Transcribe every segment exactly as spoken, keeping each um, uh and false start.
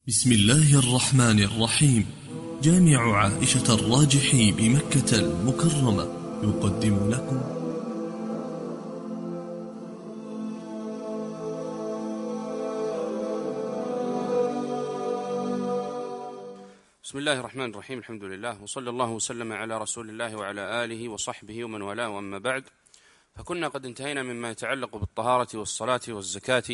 بسم الله الرحمن الرحيم. جامع عائشة الراجحي بمكة المكرمة يقدم لكم بسم الله الرحمن الرحيم. الحمد لله وصلى الله وسلم على رسول الله وعلى آله وصحبه ومن والاه، وأما بعد، فكنا قد انتهينا مما يتعلق بالطهارة والصلاة والزكاة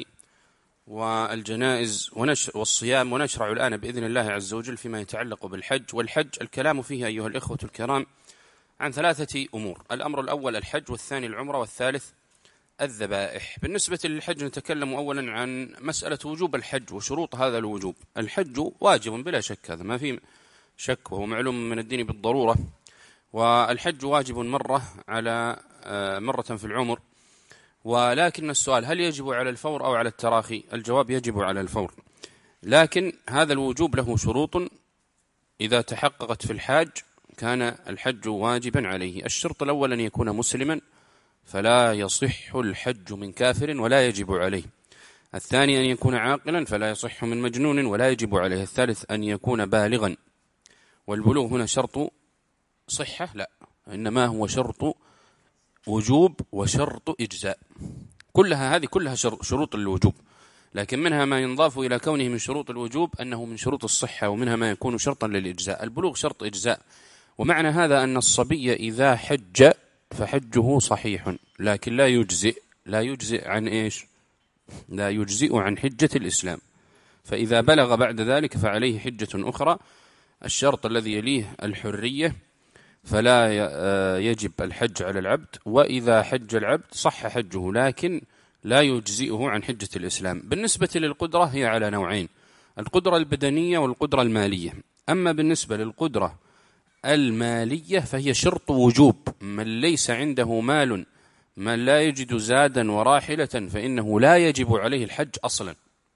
والجنائز والصيام، ونشرع الآن بإذن الله عز وجل فيما يتعلق بالحج. والحج الكلام فيه أيها الإخوة الكرام عن ثلاثة أمور: الأمر الأول الحج، والثاني العمرة، والثالث الذبائح. بالنسبة للحج نتكلم أولا عن مسألة وجوب الحج وشروط هذا الوجوب. الحج واجب بلا شك، هذا ما فيه شك، وهو معلوم من الدين بالضرورة. والحج واجب مرة على مرة في العمر، ولكن السؤال: هل يجب على الفور أو على التراخي؟ الجواب: يجب على الفور، لكن هذا الوجوب له شروط إذا تحققت في الحاج كان الحج واجبا عليه. الشرط الأول أن يكون مسلما، فلا يصح الحج من كافر ولا يجب عليه. الثاني أن يكون عاقلا، فلا يصح من مجنون ولا يجب عليه. الثالث أن يكون بالغا، والبلوغ هنا شرط صحة؟ لا، إنما هو شرط وجوب وشرط إجزاء. كلها هذه كلها شروط الوجوب، لكن منها ما ينضاف إلى كونه من شروط الوجوب أنه من شروط الصحة، ومنها ما يكون شرطا للإجزاء. البلوغ شرط إجزاء، ومعنى هذا أن الصبي إذا حج فحجه صحيح، لكن لا يجزئ لا يجزئ عن إيش؟ لا يجزئ عن حجة الإسلام. فإذا بلغ بعد ذلك فعليه حجة أخرى. الشرط الذي يليه الحرية، فلا يجب الحج على العبد، وإذا حج العبد صح حجه، لكن لا يجزئه عن حجة الإسلام. بالنسبة للقدرة هي على نوعين: القدرة البدنية والقدرة المالية. أما بالنسبة للقدرة المالية فهي شرط وجوب. من ليس عنده مال، من لا يجد زادا وراحلة، فإنه لا يجب عليه الحج أصلا.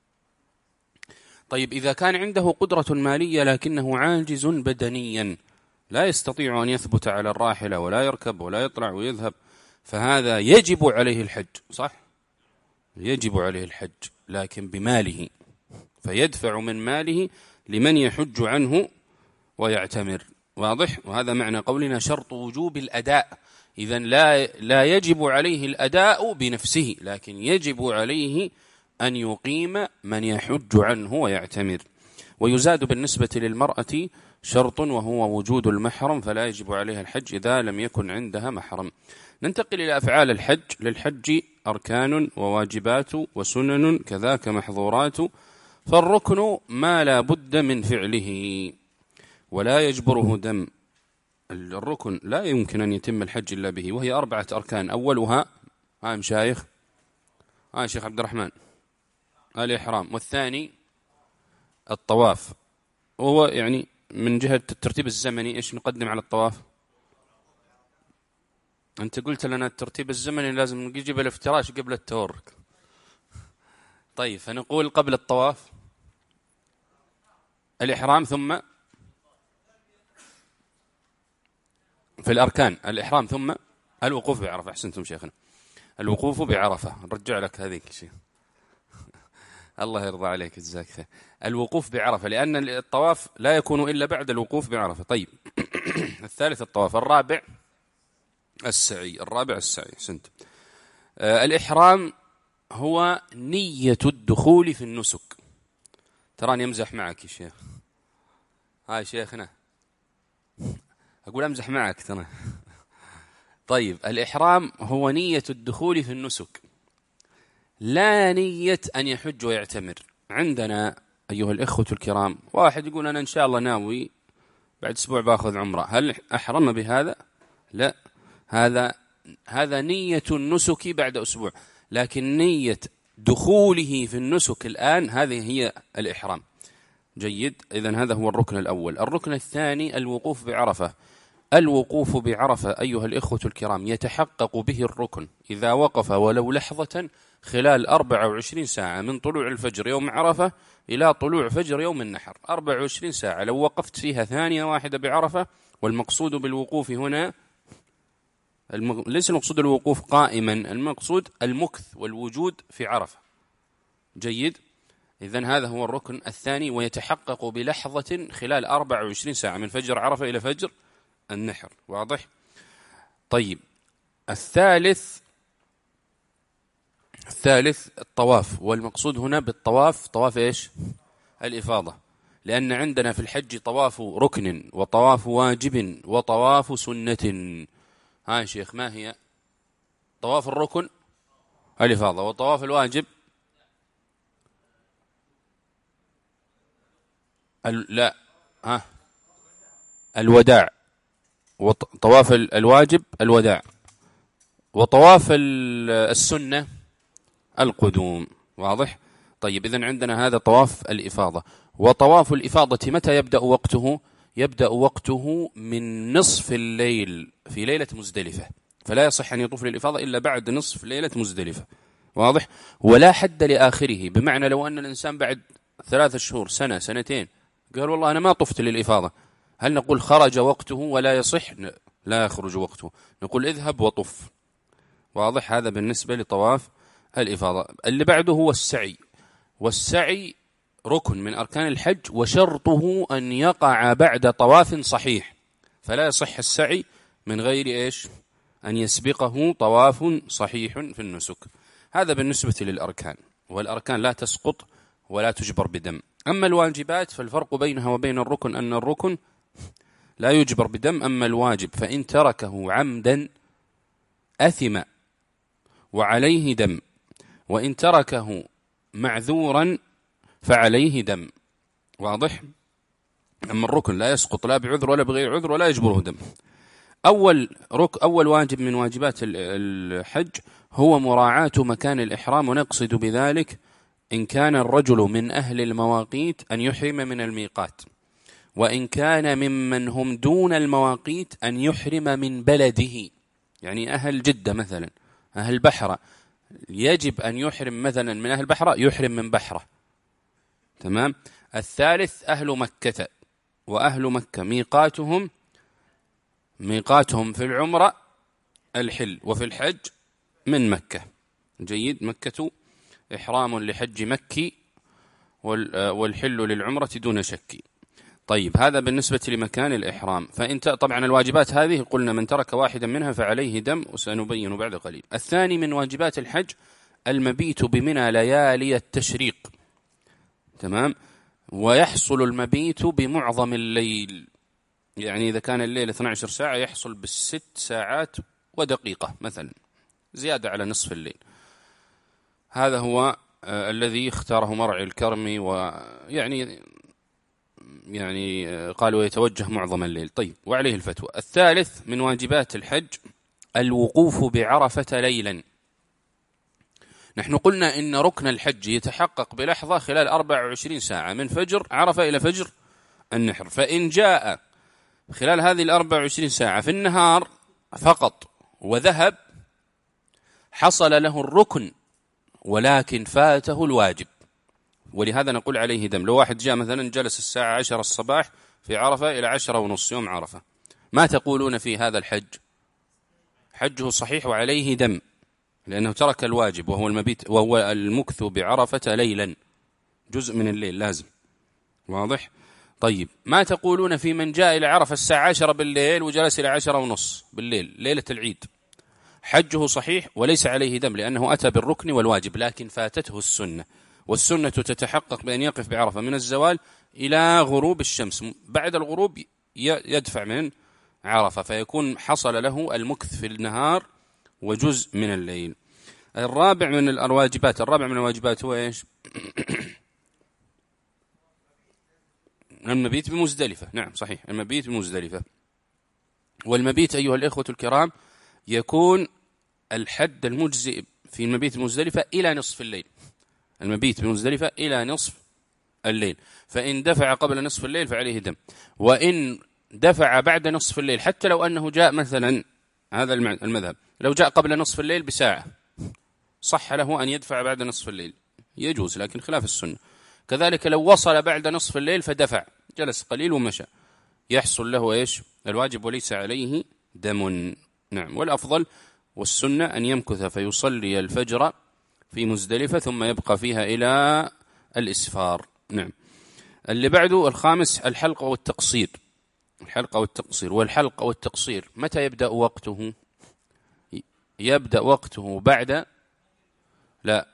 طيب، إذا كان عنده قدرة مالية لكنه عاجز بدنيا، لا يستطيع أن يثبت على الراحلة ولا يركب ولا يطلع ويذهب، فهذا يجب عليه الحج، صح؟ يجب عليه الحج لكن بماله، فيدفع من ماله لمن يحج عنه ويعتمر. واضح؟ وهذا معنى قولنا شرط وجوب الأداء. إذن لا, لا يجب عليه الأداء بنفسه، لكن يجب عليه أن يقيم من يحج عنه ويعتمر. ويزاد بالنسبة للمرأة شرط، وهو وجود المحرم، فلا يجب عليها الحج إذا لم يكن عندها محرم. ننتقل إلى أفعال الحج. للحج أركان وواجبات وسنن، كذاك محظورات. فالركن ما لا بد من فعله ولا يجبره دم. الركن لا يمكن أن يتم الحج إلا به، وهي أربعة أركان. أولها ها مشايخ ها شيخ عبد الرحمن الإحرام، والثاني الطواف. وهو يعني من جهة الترتيب الزمني إيش نقدم على الطواف؟ أنت قلت لنا الترتيب الزمني لازم نجيب الافتراش قبل التورك. طيب، فنقول قبل الطواف الإحرام، ثم في الأركان الإحرام، ثم الوقوف بعرفة. أحسنتم شيخنا، الوقوف بعرفة. نرجع لك هذيك شيء الله يرضى عليك، جزاك خير. الوقوف بعرفة، لأن الطواف لا يكون إلا بعد الوقوف بعرفة. طيب الثالث الطواف. الرابع السعي. الرابع السعي. أحسنت. آه الإحرام هو نية الدخول في النسك. تراني أمزح معك يا شيخ. هاي شيخنا، أقول أمزح معك ترى. طيب، الإحرام هو نية الدخول في النسك، لا نية أن يحج ويعتمر. عندنا أيها الإخوة الكرام واحد يقول أنا إن شاء الله ناوي بعد أسبوع باخذ عمرة، هل أحرم بهذا؟ لا، هذا هذا نية النسك بعد أسبوع، لكن نية دخوله في النسك الآن هذه هي الإحرام. جيد، إذن هذا هو الركن الأول. الركن الثاني الوقوف بعرفة. الوقوف بعرفة أيها الإخوة الكرام يتحقق به الركن إذا وقف ولو لحظة خلال أربع وعشرين ساعة، من طلوع الفجر يوم عرفة إلى طلوع فجر يوم النحر. أربع وعشرين ساعة لو وقفت فيها ثانية واحدة بعرفة. والمقصود بالوقوف هنا المغ... ليس المقصود الوقوف قائما، المقصود المكث والوجود في عرفة. جيد، إذن هذا هو الركن الثاني، ويتحقق بلحظة خلال أربع وعشرين ساعة من فجر عرفة إلى فجر النحر. واضح؟ طيب، الثالث الثالث الطواف، والمقصود هنا بالطواف طواف إيش؟ الإفاضة، لأن عندنا في الحج طواف ركن وطواف واجب وطواف سنة. ها يا شيخ، ما هي؟ طواف الركن الإفاضة، وطواف الواجب ال... لا ها الوداع، وطواف الواجب الوداع، وطواف السنة القدوم. واضح؟ طيب، إذن عندنا هذا طواف الإفاضة. وطواف الإفاضة متى يبدأ وقته؟ يبدأ وقته من نصف الليل في ليلة مزدلفة، فلا يصح أن يطوف للإفاضة إلا بعد نصف ليلة مزدلفة. واضح؟ ولا حد لآخره، بمعنى لو أن الإنسان بعد ثلاثة شهور سنة سنتين قال والله أنا ما طفت للإفاضة، هل نقول خرج وقته ولا يصح؟ لا يخرج وقته، نقول اذهب وطف. واضح؟ هذا بالنسبة لطواف الإفاضة. اللي بعده هو السعي، والسعي ركن من أركان الحج، وشرطه أن يقع بعد طواف صحيح، فلا يصح السعي من غير إيش؟ أن يسبقه طواف صحيح في النسك. هذا بالنسبة للأركان، والأركان لا تسقط ولا تجبر بدم. أما الواجبات فالفرق بينها وبين الركن أن الركن لا يجبر بدم، أما الواجب فإن تركه عمدا أثم وعليه دم، وإن تركه معذورا فعليه دم. واضح؟ أما الركن لا يسقط لا بعذر ولا بغير عذر ولا يجبره دم. أول رك أول واجب من واجبات الحج هو مراعاة مكان الإحرام، ونقصد بذلك إن كان الرجل من أهل المواقيت أن يحرم من الميقات، وإن كان ممن هم دون المواقيت أن يحرم من بلده، يعني أهل جدة مثلا، أهل بحرة، يجب أن يحرم مثلا من أهل بحرة يحرم من بحرة. تمام. الثالث أهل مكة، وأهل مكة ميقاتهم ميقاتهم في العمرة الحل، وفي الحج من مكة. جيد. مكة إحرام لحج مكي، والحل للعمرة دون شك. طيب، هذا بالنسبة لمكان الإحرام. فإن طبعا الواجبات هذه قلنا من ترك واحدا منها فعليه دم، وسنبين بعد قليل. الثاني من واجبات الحج المبيت بمنى ليالي التشريق. تمام. ويحصل المبيت بمعظم الليل، يعني إذا كان الليل اثنتي عشرة ساعة يحصل بالست ساعات ودقيقة مثلا، زيادة على نصف الليل. هذا هو آه الذي اختاره مرعي الكرمي، ويعني يعني قالوا يتوجه معظم الليل. طيب، وعليه الفتوى. الثالث من واجبات الحج الوقوف بعرفة ليلا. نحن قلنا إن ركن الحج يتحقق بلحظة خلال أربع وعشرين ساعة من فجر عرفة إلى فجر النحر، فإن جاء خلال هذه الأربع وعشرين ساعة في النهار فقط وذهب حصل له الركن ولكن فاته الواجب، ولهذا نقول عليه دم. لو واحد جاء مثلا جلس الساعة عشرة الصباح في عرفة إلى عشرة ونص يوم عرفة، ما تقولون في هذا الحج؟ حجه صحيح وعليه دم، لأنه ترك الواجب وهو المبيت وهو المكث بعرفة ليلا، جزء من الليل لازم. واضح؟ طيب، ما تقولون في من جاء إلى عرفة الساعة عشرة بالليل وجلس إلى عشرة ونص بالليل ليلة العيد؟ حجه صحيح وليس عليه دم، لأنه أتى بالركن والواجب لكن فاتته السنة، والسنة تتحقق بأن يقف بعرفة من الزوال إلى غروب الشمس، بعد الغروب يدفع من عرفة، فيكون حصل له المكث في النهار وجزء من الليل. الرابع من الواجبات الرابع من الواجبات هو إيش؟ المبيت بمزدلفة. نعم صحيح، المبيت بمزدلفة. والمبيت أيها الإخوة الكرام يكون الحد المجزئ في المبيت بمزدلفة إلى نصف الليل، المبيت بمزدلفة إلى نصف الليل، فإن دفع قبل نصف الليل فعليه دم، وإن دفع بعد نصف الليل حتى لو أنه جاء مثلا، هذا المذهب، لو جاء قبل نصف الليل بساعة صح له أن يدفع بعد نصف الليل، يجوز، لكن خلاف السنة. كذلك لو وصل بعد نصف الليل فدفع، جلس قليل ومشى، يحصل له إيش؟ الواجب وليس عليه دم. نعم. والأفضل والسنة أن يمكث فيصلي الفجر في مزدلفة ثم يبقى فيها إلى الإسفار. نعم. اللي بعده الخامس الحلق أو التقصير. الحلق أو التقصير. والحلق أو التقصير متى يبدأ وقته؟ يبدأ وقته بعد لا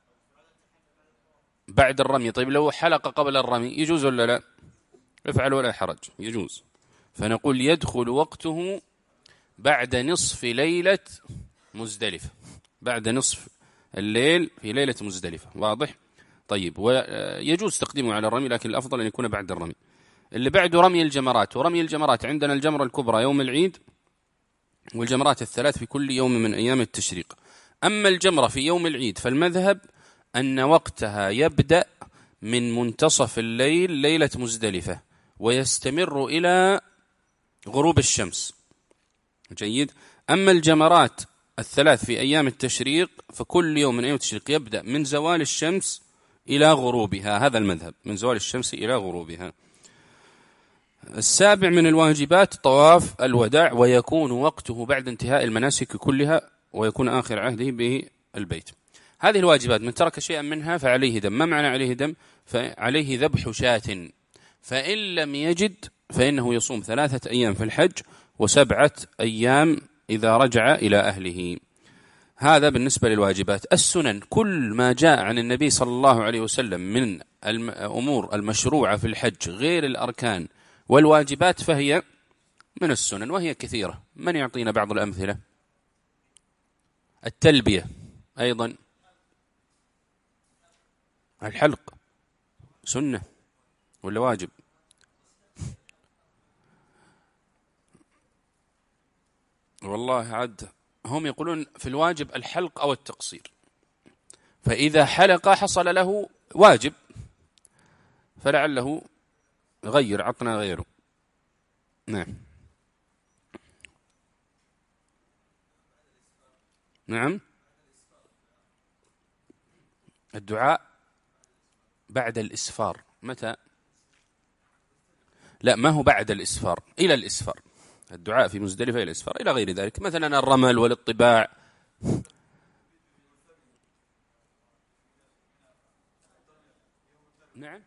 بعد الرمي. طيب لو حلق قبل الرمي يجوز ولا لا؟ افعل ولا حرج، يجوز. فنقول يدخل وقته بعد نصف ليلة مزدلفة، بعد نصف الليل في ليلة مزدلفة. واضح؟ طيب، ويجوز تقديمه على الرمي، لكن الأفضل أن يكون بعد الرمي. اللي بعده رمي الجمرات. ورمي الجمرات عندنا الجمرة الكبرى يوم العيد، والجمرات الثلاث في كل يوم من أيام التشريق. أما الجمرة في يوم العيد فالمذهب أن وقتها يبدأ من منتصف الليل ليلة مزدلفة ويستمر إلى غروب الشمس. جيد. أما الجمرات الثلاث في أيام التشريق فكل يوم من أيام التشريق يبدأ من زوال الشمس إلى غروبها. هذا المذهب، من زوال الشمس إلى غروبها. السابع من الواجبات طواف الوداع، ويكون وقته بعد انتهاء المناسك كلها، ويكون آخر عهده به البيت. هذه الواجبات من ترك شيئا منها فعليه دم. ما معنى عليه دم؟ فعليه ذبح شاة. فإن لم يجد فإنه يصوم ثلاثة أيام في الحج وسبعة أيام إذا رجع إلى أهله. هذا بالنسبة للواجبات. السنن كل ما جاء عن النبي صلى الله عليه وسلم من الأمور المشروعة في الحج غير الأركان والواجبات فهي من السنن، وهي كثيرة. من يعطينا بعض الأمثلة؟ التلبية أيضا، الحلق سنة ولا واجب؟ والله عد هم يقولون في الواجب الحلق أو التقصير، فإذا حلق حصل له واجب فلعله غير، عطنا غيره. نعم نعم. الدعاء بعد الإسفار متى؟ لا، ما هو بعد الإسفار، إلى الإسفار. الدعاء في مزدلفة إلى الإسفار إلى غير ذلك، مثلا الرمل والاطباع. نعم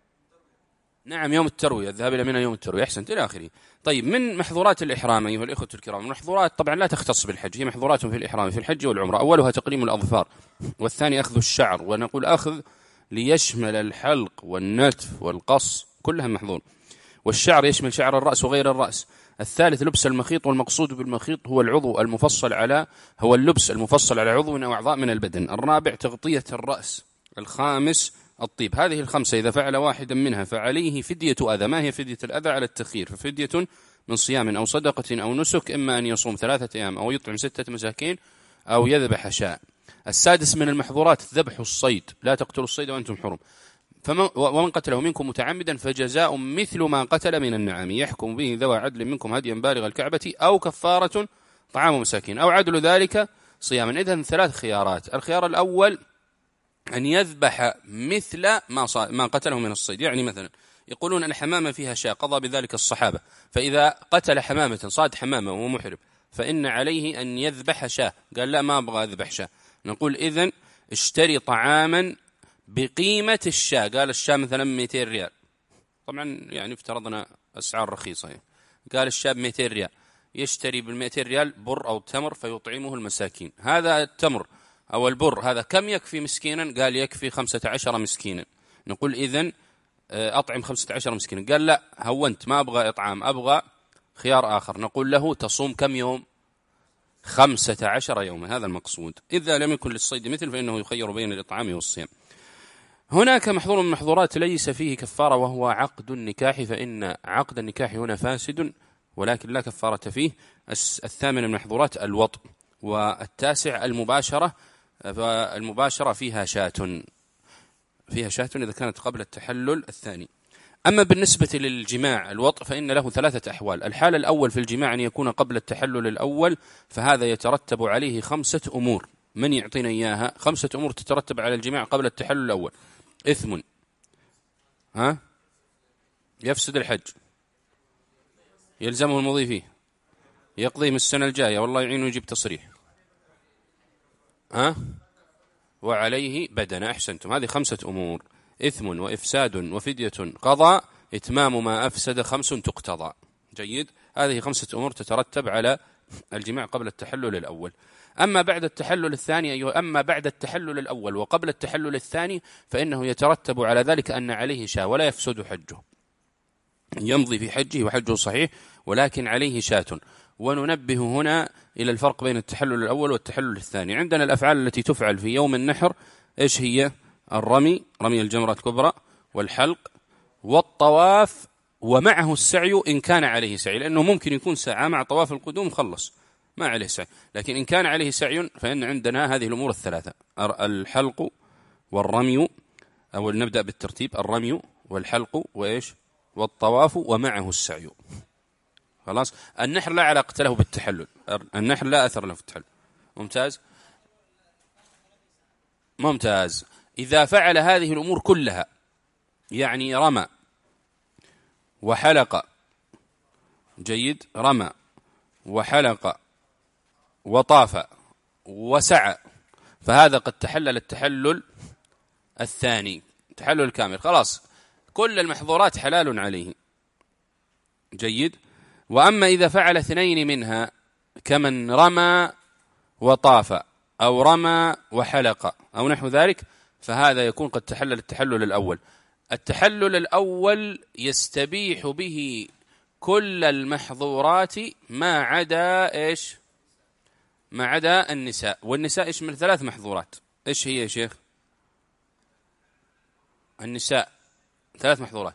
نعم يوم التروية، الذهاب إلى منى يوم التروية، أحسنت، إلى آخره. طيب، من محظورات الإحرام أيها الإخوة الكرام، محظورات طبعا لا تختص بالحج، هي محظورات في الإحرام في الحج والعمرة. أولها تقليم الأظفار، والثاني أخذ الشعر، ونقول أخذ ليشمل الحلق والنتف والقص، كلها محظور. والشعر يشمل شعر الرأس وغير الرأس. الثالث لبس المخيط، والمقصود بالمخيط هو العضو المفصل على هو اللبس المفصل على عضو من أو أعضاء من البدن. الرابع تغطية الرأس. الخامس الطيب. هذه الخمسة إذا فعل واحدا منها فعليه فدية أذى. ما هي فدية الأذى؟ على التخيير، ففدية من صيام أو صدقة أو نسك، إما أن يصوم ثلاثة أيام أو يطعم ستة مساكين أو يذبح شاء. السادس من المحظورات ذبح الصيد، لا تقتلوا الصيد وأنتم حرم. ومن قتله منكم متعمدا فجزاء مثل ما قتل من النعام، يحكم به ذوى عدل منكم هديا بالغ الكعبة أو كفارة طعام مساكين أو عدل ذلك صياما. إذن ثلاث خيارات. الخيار الأول أن يذبح مثل ما ما قتله من الصيد، يعني مثلا يقولون أن حمامة فيها شاة، قضى بذلك الصحابة، فإذا قتل حمامة صاد حمامة وهو محرم فإن عليه أن يذبح شاة. قال لا، ما أبغى أذبح شاة. نقول إذن اشتري طعاما بقيمة الشاة. قال الشاة مثلا مئتين ريال، طبعا يعني افترضنا أسعار رخيصة، قال الشاة مئتين ريال، يشتري بالمئتين ريال بر أو تمر فيطعمه المساكين. هذا التمر أو البر هذا كم يكفي مسكينا؟ قال يكفي خمسة عشر مسكينا. نقول إذن أطعم خمسة عشر مسكينا. قال لا، هونت، ما أبغى إطعام، أبغى خيار آخر. نقول له تصوم كم يوم؟ خمسة عشر يوما. هذا المقصود. إذا لم يكن للصيد مثل فإنه يخير بين الإطعام والصيام. هناك محظور من المحظورات ليس فيه كفارة، وهو عقد النكاح، فإن عقد النكاح هنا فاسد ولكن لا كفارة فيه. الثامن من المحظورات الوطء. والتاسع المباشرة، فالمباشرة فيها شاة، فيها شاة إذا كانت قبل التحلل الثاني. أما بالنسبة للجماع الوطء فإن له ثلاثة أحوال. الحال الأول في الجماع أن يكون قبل التحلل الأول، فهذا يترتب عليه خمسة أمور. من يعطينا إياها؟ خمسة أمور تترتب على الجماع قبل التحلل الأول. إثم، ها، يفسد الحج، يلزمه المضي فيه، يقضي من السنة الجاية والله يعينه يجيب تصريح، ها، وعليه بدنة. أحسنتم، هذه خمسة أمور. إثم وإفساد وفدية قضاء إتمام ما أفسد خمس تقتضى. جيد. هذه خمسة أمور تترتب على الجماع قبل التحلل الأول. أما بعد التحلل الثاني أيها أما بعد التحلل الأول وقبل التحلل الثاني فإنه يترتب على ذلك أن عليه شاة ولا يفسد حجه، يمضي في حجه وحجه صحيح ولكن عليه شاة. وننبه هنا إلى الفرق بين التحلل الأول والتحلل الثاني. عندنا الأفعال التي تفعل في يوم النحر إيش هي؟ الرمي، رمي الجمرة الكبرى، والحلق، والطواف، ومعه السعي إن كان عليه سعي، لأنه ممكن يكون ساعة مع طواف القدوم خلص ما عليه سعي، لكن إن كان عليه سعي فإن عندنا هذه الأمور الثلاثة: الحلق والرمي، أو نبدأ بالترتيب: الرمي والحلق وإيش والطواف ومعه السعي. خلاص. النحر لا علاقة له بالتحلل، النحر لا أثر له في التحلل. ممتاز ممتاز. إذا فعل هذه الأمور كلها، يعني رمى وحلق، جيد، رمى وحلق وطاف وسعى، فهذا قد تحلل التحلل الثاني، تحلل الكامل، خلاص كل المحظورات حلال عليه. جيد. وأما إذا فعل اثنين منها كمن رمى وطاف أو رمى وحلق أو نحو ذلك، فهذا يكون قد تحلل التحلل الأول. التحلل الأول يستبيح به كل المحظورات ما عدا إيش؟ ما عدا النساء. والنساء إيش من ثلاث محظورات. إيش هي يا شيخ؟ النساء ثلاث محظورات: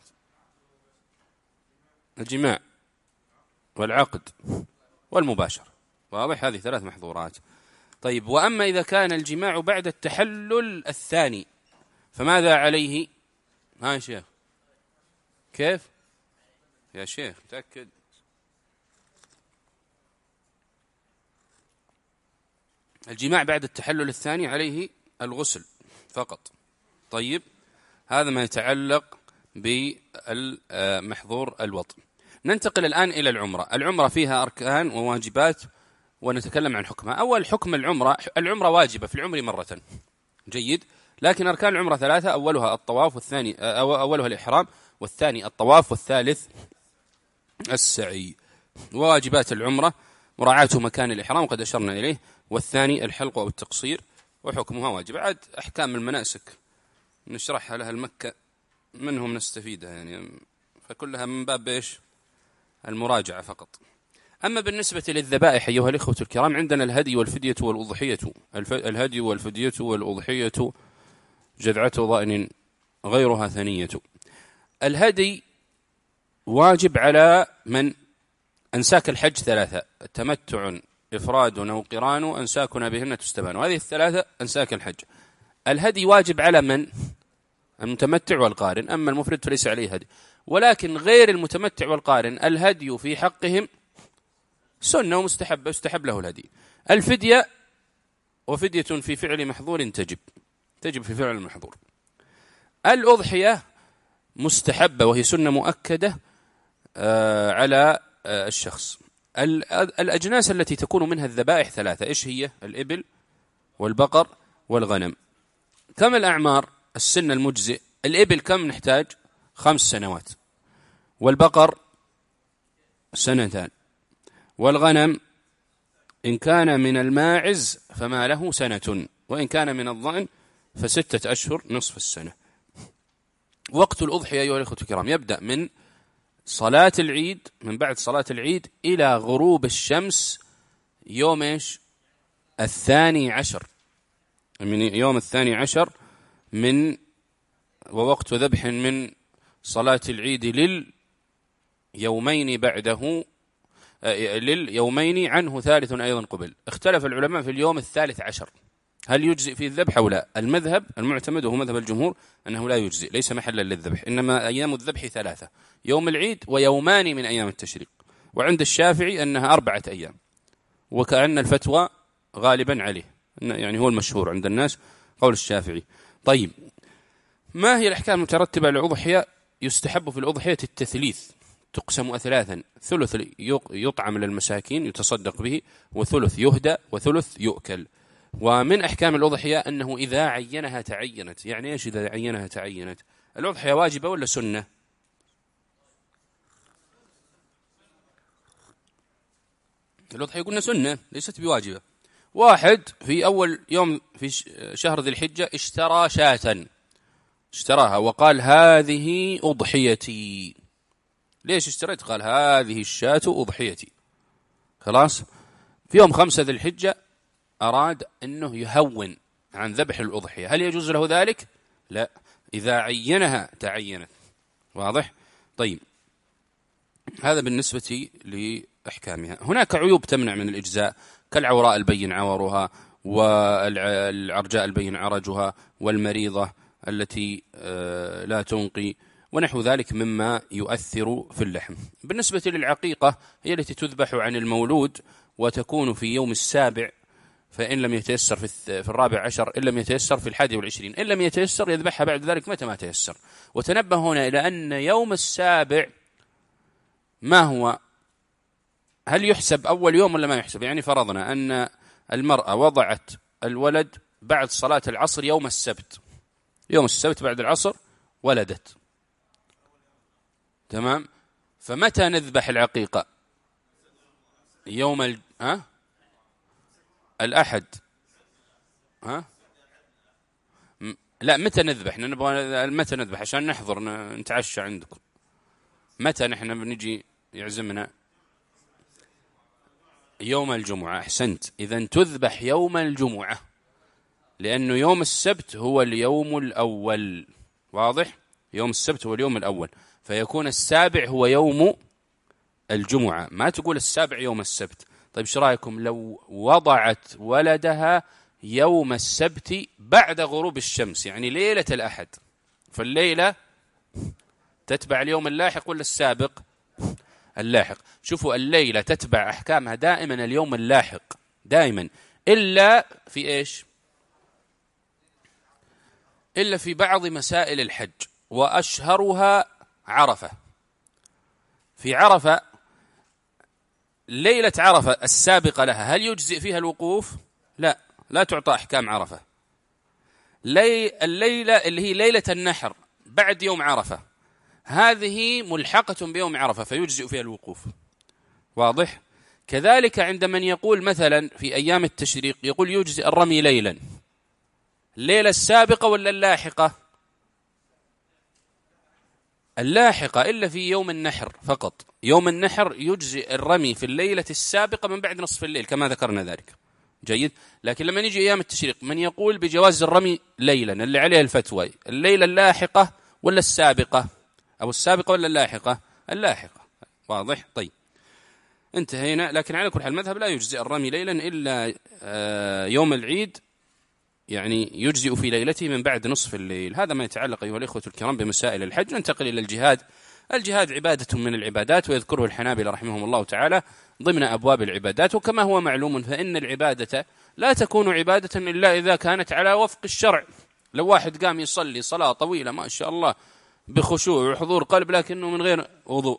الجماع والعقد والمباشر. واضح؟ هذه ثلاث محظورات. طيب، وأما إذا كان الجماع بعد التحلل الثاني فماذا عليه؟ ها يا شيخ كيف؟ يا شيخ تأكد. الجماع بعد التحلل الثاني عليه الغسل فقط. طيب، هذا ما يتعلق بالمحظور الوطء. ننتقل الآن إلى العمرة. العمرة فيها أركان وواجبات ونتكلم عن حكمها. أول حكم العمرة: العمرة واجبة في العمر مرة. جيد. لكن أركان العمرة ثلاثة: أولها الطواف، والثاني أو أولها الإحرام، والثاني الطواف، والثالث السعي. وواجبات العمرة: مراعاة مكان الإحرام وقد أشرنا إليه، والثاني الحلق أو التقصير وحكمها واجب. عاد أحكام المناسك نشرحها لها المكة منهم نستفيدها يعني، فكلها من باب إيش؟ المراجعة فقط. أما بالنسبة للذبائح أيها الإخوة الكرام، عندنا الهدي والفدية والأضحية. الهدي والفدية والأضحية جذعة ضأن غيرها ثنية. الهدي واجب على من أنساك الحج ثلاثة: تمتع، إفراد أو قران، أنساكنا بهن تستبان. وهذه الثلاثة أنساك الحج. الهدي واجب على من؟ المتمتع والقارن. أما المفرد فليس عليه هدي. ولكن غير المتمتع والقارن الهدي في حقهم سنة ومستحب، يستحب له الهدي. الفدية: وفدية في فعل محظور تجب، تجب في فعل المحظور. الأضحية مستحبة وهي سنة مؤكدة على الشخص. الأجناس التي تكون منها الذبائح ثلاثة: إيش هي؟ الإبل والبقر والغنم. كم الأعمار؟ السن المجزئ. الإبل كم نحتاج؟ خمس سنوات، والبقر سنتان، والغنم إن كان من الماعز فما له سنة، وإن كان من الضأن فستة أشهر نصف السنة. وقت الأضحية أيها الأخوة الكرام يبدأ من صلاة العيد، من بعد صلاة العيد إلى غروب الشمس يوم إيش؟ الثاني عشر، من يوم الثاني عشر من ووقت ذبح من صلاة العيد لليومين بعده، لليومين عنه ثالث أيضا قبل. اختلف العلماء في اليوم الثالث عشر هل يجزئ فيه الذبح أو لا. المذهب المعتمد وهو مذهب الجمهور أنه لا يجزئ، ليس محلا للذبح، إنما أيام الذبح ثلاثة: يوم العيد ويومان من أيام التشريق. وعند الشافعي أنها أربعة أيام، وكأن الفتوى غالبا عليه، يعني هو المشهور عند الناس قول الشافعي. طيب، ما هي الأحكام المترتبة على الأضحية؟ يستحب في الأضحية التثليث، تقسم أثلاثا: ثلث يطعم للمساكين يتصدق به، وثلث يهدى، وثلث يؤكل. ومن أحكام الأضحية أنه إذا عينها تعينت. يعني إيش إذا عينها تعينت؟ الأضحية واجبة ولا سنة؟ الأضحية قلنا سنة ليست بواجبة. واحد في أول يوم في شهر ذي الحجة اشترى شاة، اشتراها وقال هذه أضحيتي. ليش اشتريت؟ قال هذه الشاة أضحيتي. خلاص. في يوم خمسة ذي الحجة أراد أنه يهون عن ذبح الأضحية، هل يجوز له ذلك؟ لا، إذا عينها تعينت. واضح؟ طيب، هذا بالنسبة لأحكامها. هناك عيوب تمنع من الإجزاء كالعوراء البين عورها، والعرجاء البين عرجها، والمريضة التي لا تنقي، ونحو ذلك مما يؤثر في اللحم. بالنسبة للعقيقة هي التي تذبح عن المولود وتكون في يوم السابع، فإن لم يتيسر في الرابع عشر، إن لم يتيسر في الحادي والعشرين، إن لم يتيسر يذبحها بعد ذلك متى ما تيسر. وتنبه هنا إلى أن يوم السابع ما هو؟ هل يحسب أول يوم ولا ما يحسب؟ يعني فرضنا أن المرأة وضعت الولد بعد صلاة العصر يوم السبت، يوم السبت بعد العصر ولدت، تمام؟ فمتى نذبح العقيقة؟ يوم ال... ها؟ الأحد. ها؟ م... لا، متى نذبح؟ نبغى متى نذبح عشان نحضر نتعشى عندكم. متى نحن بنجي يعزمنا؟ يوم الجمعة. أحسنت. إذن تذبح يوم الجمعة، لأنه يوم السبت هو اليوم الأول. واضح؟ يوم السبت هو اليوم الأول، فيكون السابع هو يوم الجمعة. ما تقول السابع يوم السبت. طيب ايش رايكم لو وضعت ولدها يوم السبت بعد غروب الشمس، يعني ليلة الأحد، فالليلة تتبع اليوم اللاحق ولا السابق؟ اللاحق. شوفوا، الليلة تتبع أحكامها دائما اليوم اللاحق دائما، إلا في إيش؟ إلا في بعض مسائل الحج، وأشهرها عرفة. في عرفة ليلة عرفة السابقة لها هل يجزئ فيها الوقوف؟ لا، لا تعطى أحكام عرفة. لي الليلة اللي هي ليلة النحر بعد يوم عرفة، هذه ملحقة بيوم عرفة فيجزئ فيها الوقوف. واضح؟ كذلك عند من يقول مثلا في أيام التشريق يقول يجزئ الرمي ليلا، الليلة السابقة ولا اللاحقة؟ اللاحقة، إلا في يوم النحر فقط. يوم النحر يجزئ الرمي في الليلة السابقة من بعد نصف الليل كما ذكرنا ذلك. جيد. لكن لما نيجي أيام التشريق من يقول بجواز الرمي ليلا، اللي عليه الفتوى الليلة اللاحقة ولا السابقة، أو السابقة ولا اللاحقة؟ اللاحقة. واضح؟ طيب، انتهينا. لكن على كل حال المذهب لا يجزئ الرمي ليلا إلا يوم العيد، يعني يجزئ في ليلته من بعد نصف الليل. هذا ما يتعلق أيها الإخوة الكرام بمسائل الحج. ننتقل إلى الجهاد. الجهاد عبادة من العبادات، ويذكره الحنابلة رحمهم الله تعالى ضمن أبواب العبادات. وكما هو معلوم فإن العبادة لا تكون عبادة إلا إذا كانت على وفق الشرع. لو واحد قام يصلي صلاة طويلة ما شاء الله بخشوع وحضور قلب لكنه من غير وضوء،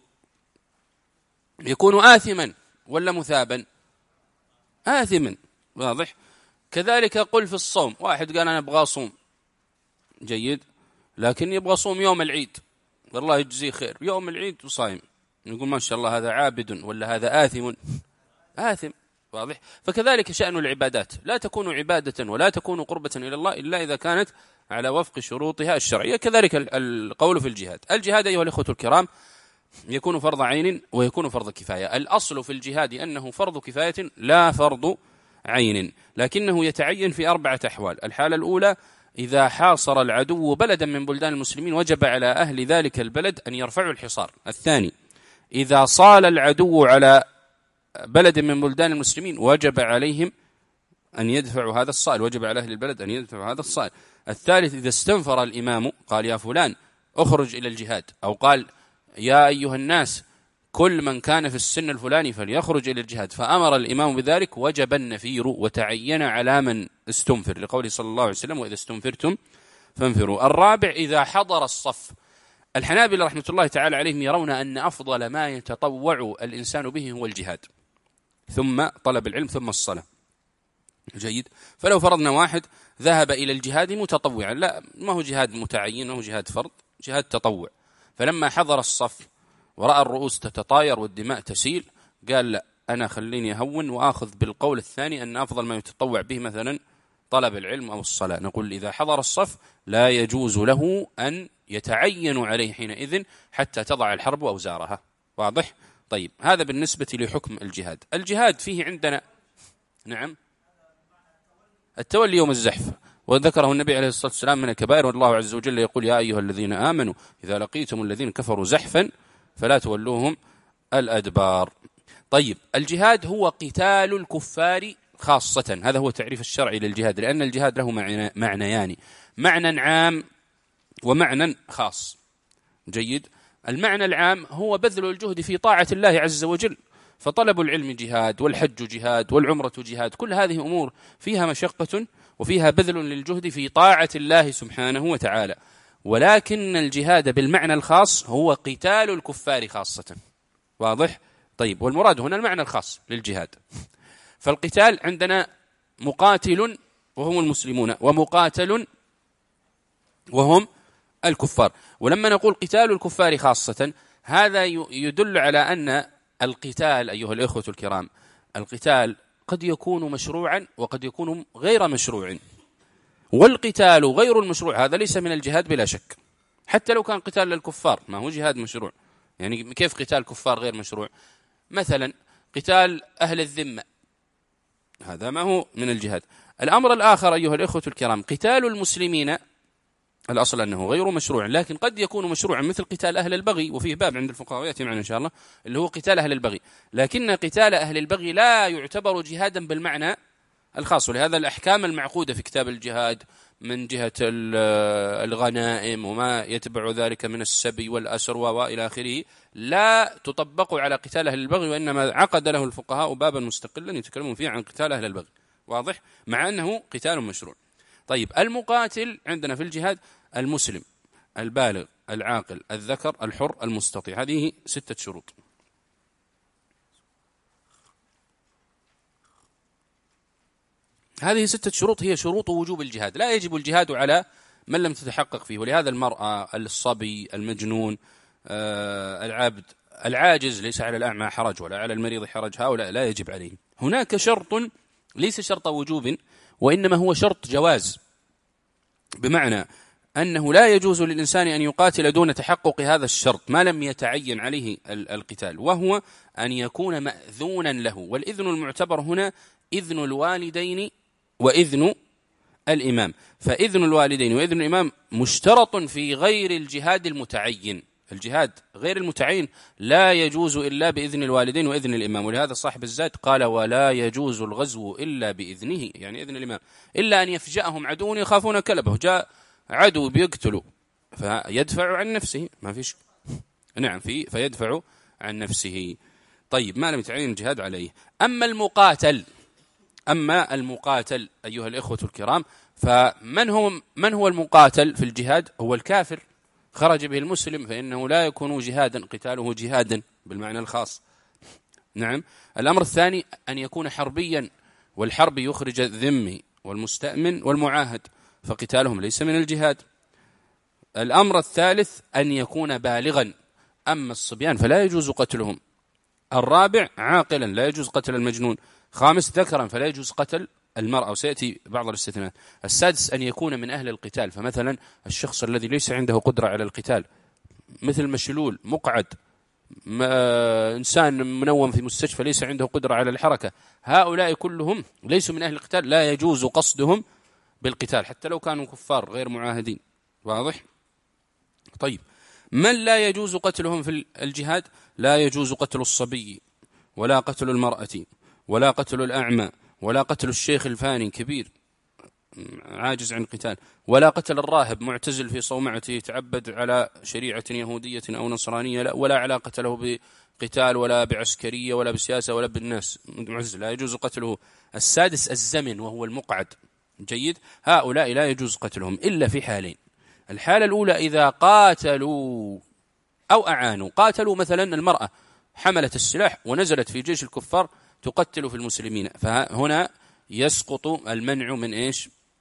يكون آثما ولا مثابا؟ آثما. واضح؟ كذلك قل في الصوم، واحد قال أنا أبغى أصوم، جيد، لكن يبغى أصوم يوم العيد، والله يجزيه خير، يوم العيد وصايم، نقول ما شاء الله هذا عابد ولا هذا آثم؟ آثم. واضح؟ فكذلك شأن العبادات لا تكون عبادة ولا تكون قربة إلى الله إلا إذا كانت على وفق شروطها الشرعية. كذلك القول في الجهاد. الجهاد أيها الإخوة الكرام يكون فرض عين ويكون فرض كفاية. الأصل في الجهاد أنه فرض كفاية لا فرض عين، لكنه يتعين في أربعة أحوال. الحالة الأولى إذا حاصر العدو بلدا من بلدان المسلمين وجب على أهل ذلك البلد أن يرفعوا الحصار. الثاني إذا صال العدو على بلد من بلدان المسلمين وجب عليهم أن يدفعوا هذا الصائل، وجب على أهل البلد أن يدفعوا هذا الصائل. الثالث إذا استنفر الإمام قال يا فلان أخرج إلى الجهاد، أو قال يا أيها الناس كل من كان في السن الفلاني فليخرج إلى الجهاد، فأمر الإمام بذلك وجب النفير وتعين على من استنفر، لقوله صلى الله عليه وسلم وإذا استنفرتم فانفروا. الرابع إذا حضر الصف. الحنابلة رحمة الله تعالى عليهم يرون أن أفضل ما يتطوع الإنسان به هو الجهاد، ثم طلب العلم، ثم الصلاة. جيد. فلو فرضنا واحد ذهب إلى الجهاد متطوعا، لا ما هو جهاد متعين، ما هو جهاد فرض، جهاد تطوع. فلما حضر الصف ورأى الرؤوس تتطاير والدماء تسيل قال لا، أنا خليني أهون وآخذ بالقول الثاني أن أفضل ما يتطوع به مثلا طلب العلم أو الصلاة. نقول إذا حضر الصف لا يجوز له أن يتعين عليه حينئذ حتى تضع الحرب أوزارها. واضح؟ طيب، هذا بالنسبة لحكم الجهاد. الجهاد فيه عندنا نعم التولي يوم الزحف، وذكره النبي عليه الصلاة والسلام من الكبائر، والله عز وجل يقول يا أيها الذين آمنوا إذا لقيتم الذين كفروا زحفا فلا تولوهم الأدبار. طيب، الجهاد هو قتال الكفار خاصة، هذا هو تعريف الشرعي للجهاد، لأن الجهاد له معنيان، معنى عام ومعنى خاص. جيد. المعنى العام هو بذل الجهد في طاعة الله عز وجل، فطلب العلم جهاد، والحج جهاد، والعمرة جهاد، كل هذه أمور فيها مشقة وفيها بذل للجهد في طاعة الله سبحانه وتعالى. ولكن الجهاد بالمعنى الخاص هو قتال الكفار خاصة. واضح؟ طيب، والمراد هنا المعنى الخاص للجهاد. فالقتال عندنا مقاتل وهم المسلمون، ومقاتل وهم الكفار. ولما نقول قتال الكفار خاصة، هذا يدل على أن القتال أيها الإخوة الكرام، القتال قد يكون مشروعا وقد يكون غير مشروع، والقتال غير المشروع هذا ليس من الجهاد بلا شك، حتى لو كان قتال للكفار ما هو جهاد مشروع. يعني كيف قتال كفار غير مشروع؟ مثلا قتال أهل الذمة، هذا ما هو من الجهاد. الأمر الآخر أيها الإخوة الكرام، قتال المسلمين الأصل أنه غير مشروع، لكن قد يكون مشروعا، مثل قتال أهل البغي، وفيه باب عند الفقهاء يأتي معنا إن شاء الله اللي هو قتال أهل البغي. لكن قتال أهل البغي لا يعتبر جهادا بالمعنى الخاص، ولهذا الأحكام المعقودة في كتاب الجهاد من جهة الغنائم وما يتبع ذلك من السبي والأسر وإلى آخره لا تطبق على قتال أهل البغي، وإنما عقد له الفقهاء بابا مستقلا يتكلمون فيه عن قتال أهل البغي. واضح؟ مع أنه قتال مشروع. طيب، المقاتل عندنا في الجهاد المسلم البالغ العاقل الذكر الحر المستطيع، هذه ستة شروط. هذه ستة شروط هي شروط وجوب الجهاد، لا يجب الجهاد على من لم تتحقق فيه. ولهذا المرأة، الصبي، المجنون، آه، العبد، العاجز، ليس على الأعمى حرج ولا على المريض حرج، هؤلاء لا يجب عليهم. هناك شرط ليس شرط وجوب وإنما هو شرط جواز، بمعنى أنه لا يجوز للإنسان أن يقاتل دون تحقق هذا الشرط ما لم يتعين عليه القتال، وهو أن يكون مأذونا له. والإذن المعتبر هنا إذن الوالدين وإذن الإمام، فإذن الوالدين وإذن الإمام مشترط في غير الجهاد المتعين. الجهاد غير المتعين لا يجوز إلا بإذن الوالدين وإذن الإمام، ولهذا صاحب الزاد قال ولا يجوز الغزو إلا بإذنه، يعني إذن الإمام، إلا أن يفجأهم عدو يخافون كلبه، جاء عدو بيقتلوا فيدفع عن نفسه، ما فيش نعم في فيدفع عن نفسه. طيب، ما لم يتعين الجهاد عليه. أما المقاتل أما المقاتل أيها الإخوة الكرام، فمن هو من هو المقاتل في الجهاد؟ هو الكافر خرج به المسلم، فإنه لا يكون جهادا، قتاله جهادا بالمعنى الخاص. نعم. الأمر الثاني أن يكون حربيا، والحرب يخرج الذمي والمستأمن والمعاهد، فقتالهم ليس من الجهاد. الأمر الثالث أن يكون بالغا، أما الصبيان فلا يجوز قتلهم. الرابع عاقلا، لا يجوز قتل المجنون. خامس ذكرا، فلا يجوز قتل المرأة، وسيأتي بعض الاستثناءات. السادس أن يكون من أهل القتال، فمثلا الشخص الذي ليس عنده قدرة على القتال، مثل مشلول، مقعد، إنسان منوم في مستشفى ليس عنده قدرة على الحركة، هؤلاء كلهم ليسوا من أهل القتال، لا يجوز قصدهم بالقتال حتى لو كانوا كفار غير معاهدين. واضح؟ طيب، من لا يجوز قتلهم في الجهاد؟ لا يجوز قتل الصبي، ولا قتل المرأة، ولا قتل الأعمى، ولا قتل الشيخ الفاني كبير عاجز عن القتال، ولا قتل الراهب معتزل في صومعته يتعبد على شريعة يهودية أو نصرانية، لا ولا علاقة له بقتال ولا بعسكرية ولا بسياسة ولا بالناس، معزل لا يجوز قتله. السادس الزمن وهو المقعد. جيد. هؤلاء لا يجوز قتلهم إلا في حالين. الحالة الأولى إذا قاتلوا أو أعانوا. قاتلوا مثلا المرأة حملت السلاح ونزلت في جيش الكفار تقتل في المسلمين، فهنا يسقط المنع من إيش؟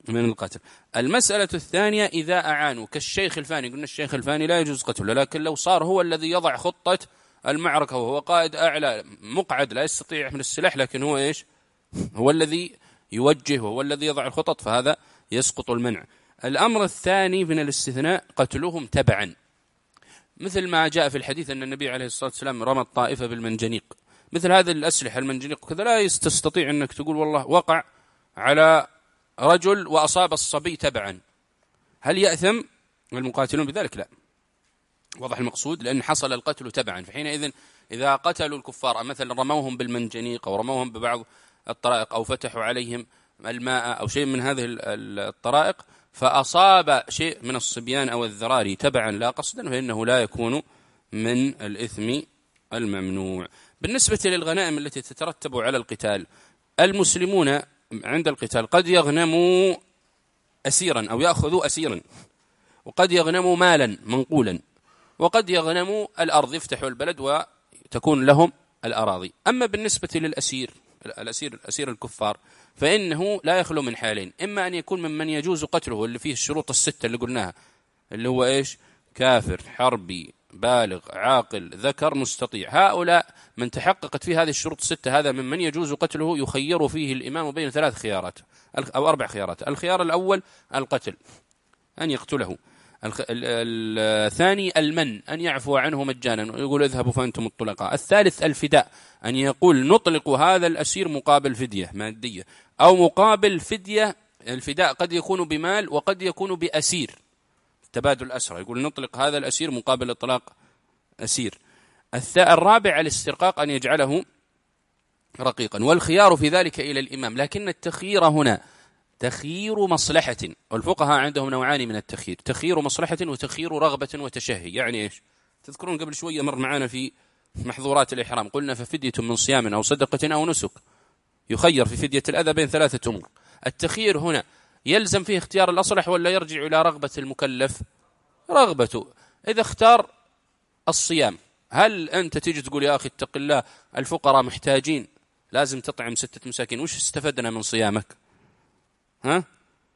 من القتل. المسألة الثانية إذا أعانوا كالشيخ الفاني، قلنا الشيخ الفاني لا يجوز قتله، لكن لو صار هو الذي يضع خطة المعركة وهو قائد أعلى مقعد لا يستطيع من السلاح، لكن هو إيش هو الذي يوجه وهو الذي يضع الخطط، فهذا يسقط المنع. الأمر الثاني من الاستثناء قتلهم تبعا، مثل ما جاء في الحديث أن النبي عليه الصلاة والسلام رمى الطائفة بالمنجنيق. مثل هذه الأسلحة المنجنيق وكذا لا تستطيع أنك تقول والله وقع على رجل وأصاب الصبي تبعا، هل يأثم المقاتلون بذلك؟ لا. وضح المقصود، لأن حصل القتل تبعا، فحينئذ إذا قتلوا الكفار مثلا رموهم بالمنجنيق أو رموهم ببعض الطرائق أو فتحوا عليهم الماء أو شيء من هذه الطرائق فأصاب شيء من الصبيان أو الذراري تبعا لا قصدا، فإنه لا يكون من الإثم الممنوع. بالنسبة للغنائم التي تترتب على القتال، المسلمون عند القتال قد يغنموا أسيرا أو يأخذوا أسيرا، وقد يغنموا مالا منقولا، وقد يغنموا الأرض، يفتحوا البلد وتكون لهم الأراضي. أما بالنسبة للأسير الأسير الأسير الكفار فإنه لا يخلو من حالين، إما أن يكون ممن يجوز قتله اللي فيه الشروط الستة اللي قلناها، اللي هو إيش كافر حربي بالغ عاقل ذكر مستطيع، هؤلاء من تحققت فيه هذه الشروط الستة هذا ممن يجوز قتله، يخير فيه الإمام بين ثلاث خيارات أو أربع خيارات. الخيار الأول القتل، أن يقتله. الثاني المن، أن يعفو عنه مجانا ويقول اذهبوا فأنتم الطلقاء. الثالث الفداء، أن يقول نطلق هذا الأسير مقابل فدية مادية أو مقابل فدية. الفداء قد يكون بمال وقد يكون بأسير، تبادل أسرى، يقول نطلق هذا الأسير مقابل إطلاق أسير. الرابع الاسترقاق، أن يجعله رقيقا، والخيار في ذلك إلى الإمام، لكن التخيير هنا تخيير مصلحة، والفقهاء عندهم نوعان من التخيير، تخيير مصلحة وتخيير رغبة وتشهي. يعني إيش؟ تذكرون قبل شوية مر معنا في محظورات الإحرام قلنا ففدية من صيام أو صدقة أو نسك، يخير في فدية الأذى بين ثلاثة أمور. التخيير هنا يلزم فيه اختيار الأصلح ولا يرجع إلى رغبة المكلف؟ رغبته. إذا اختار الصيام، هل أنت تيجي تقول يا أخي اتق الله الفقراء محتاجين لازم تطعم ستة مساكين، وش استفدنا من صيامك؟ ها؟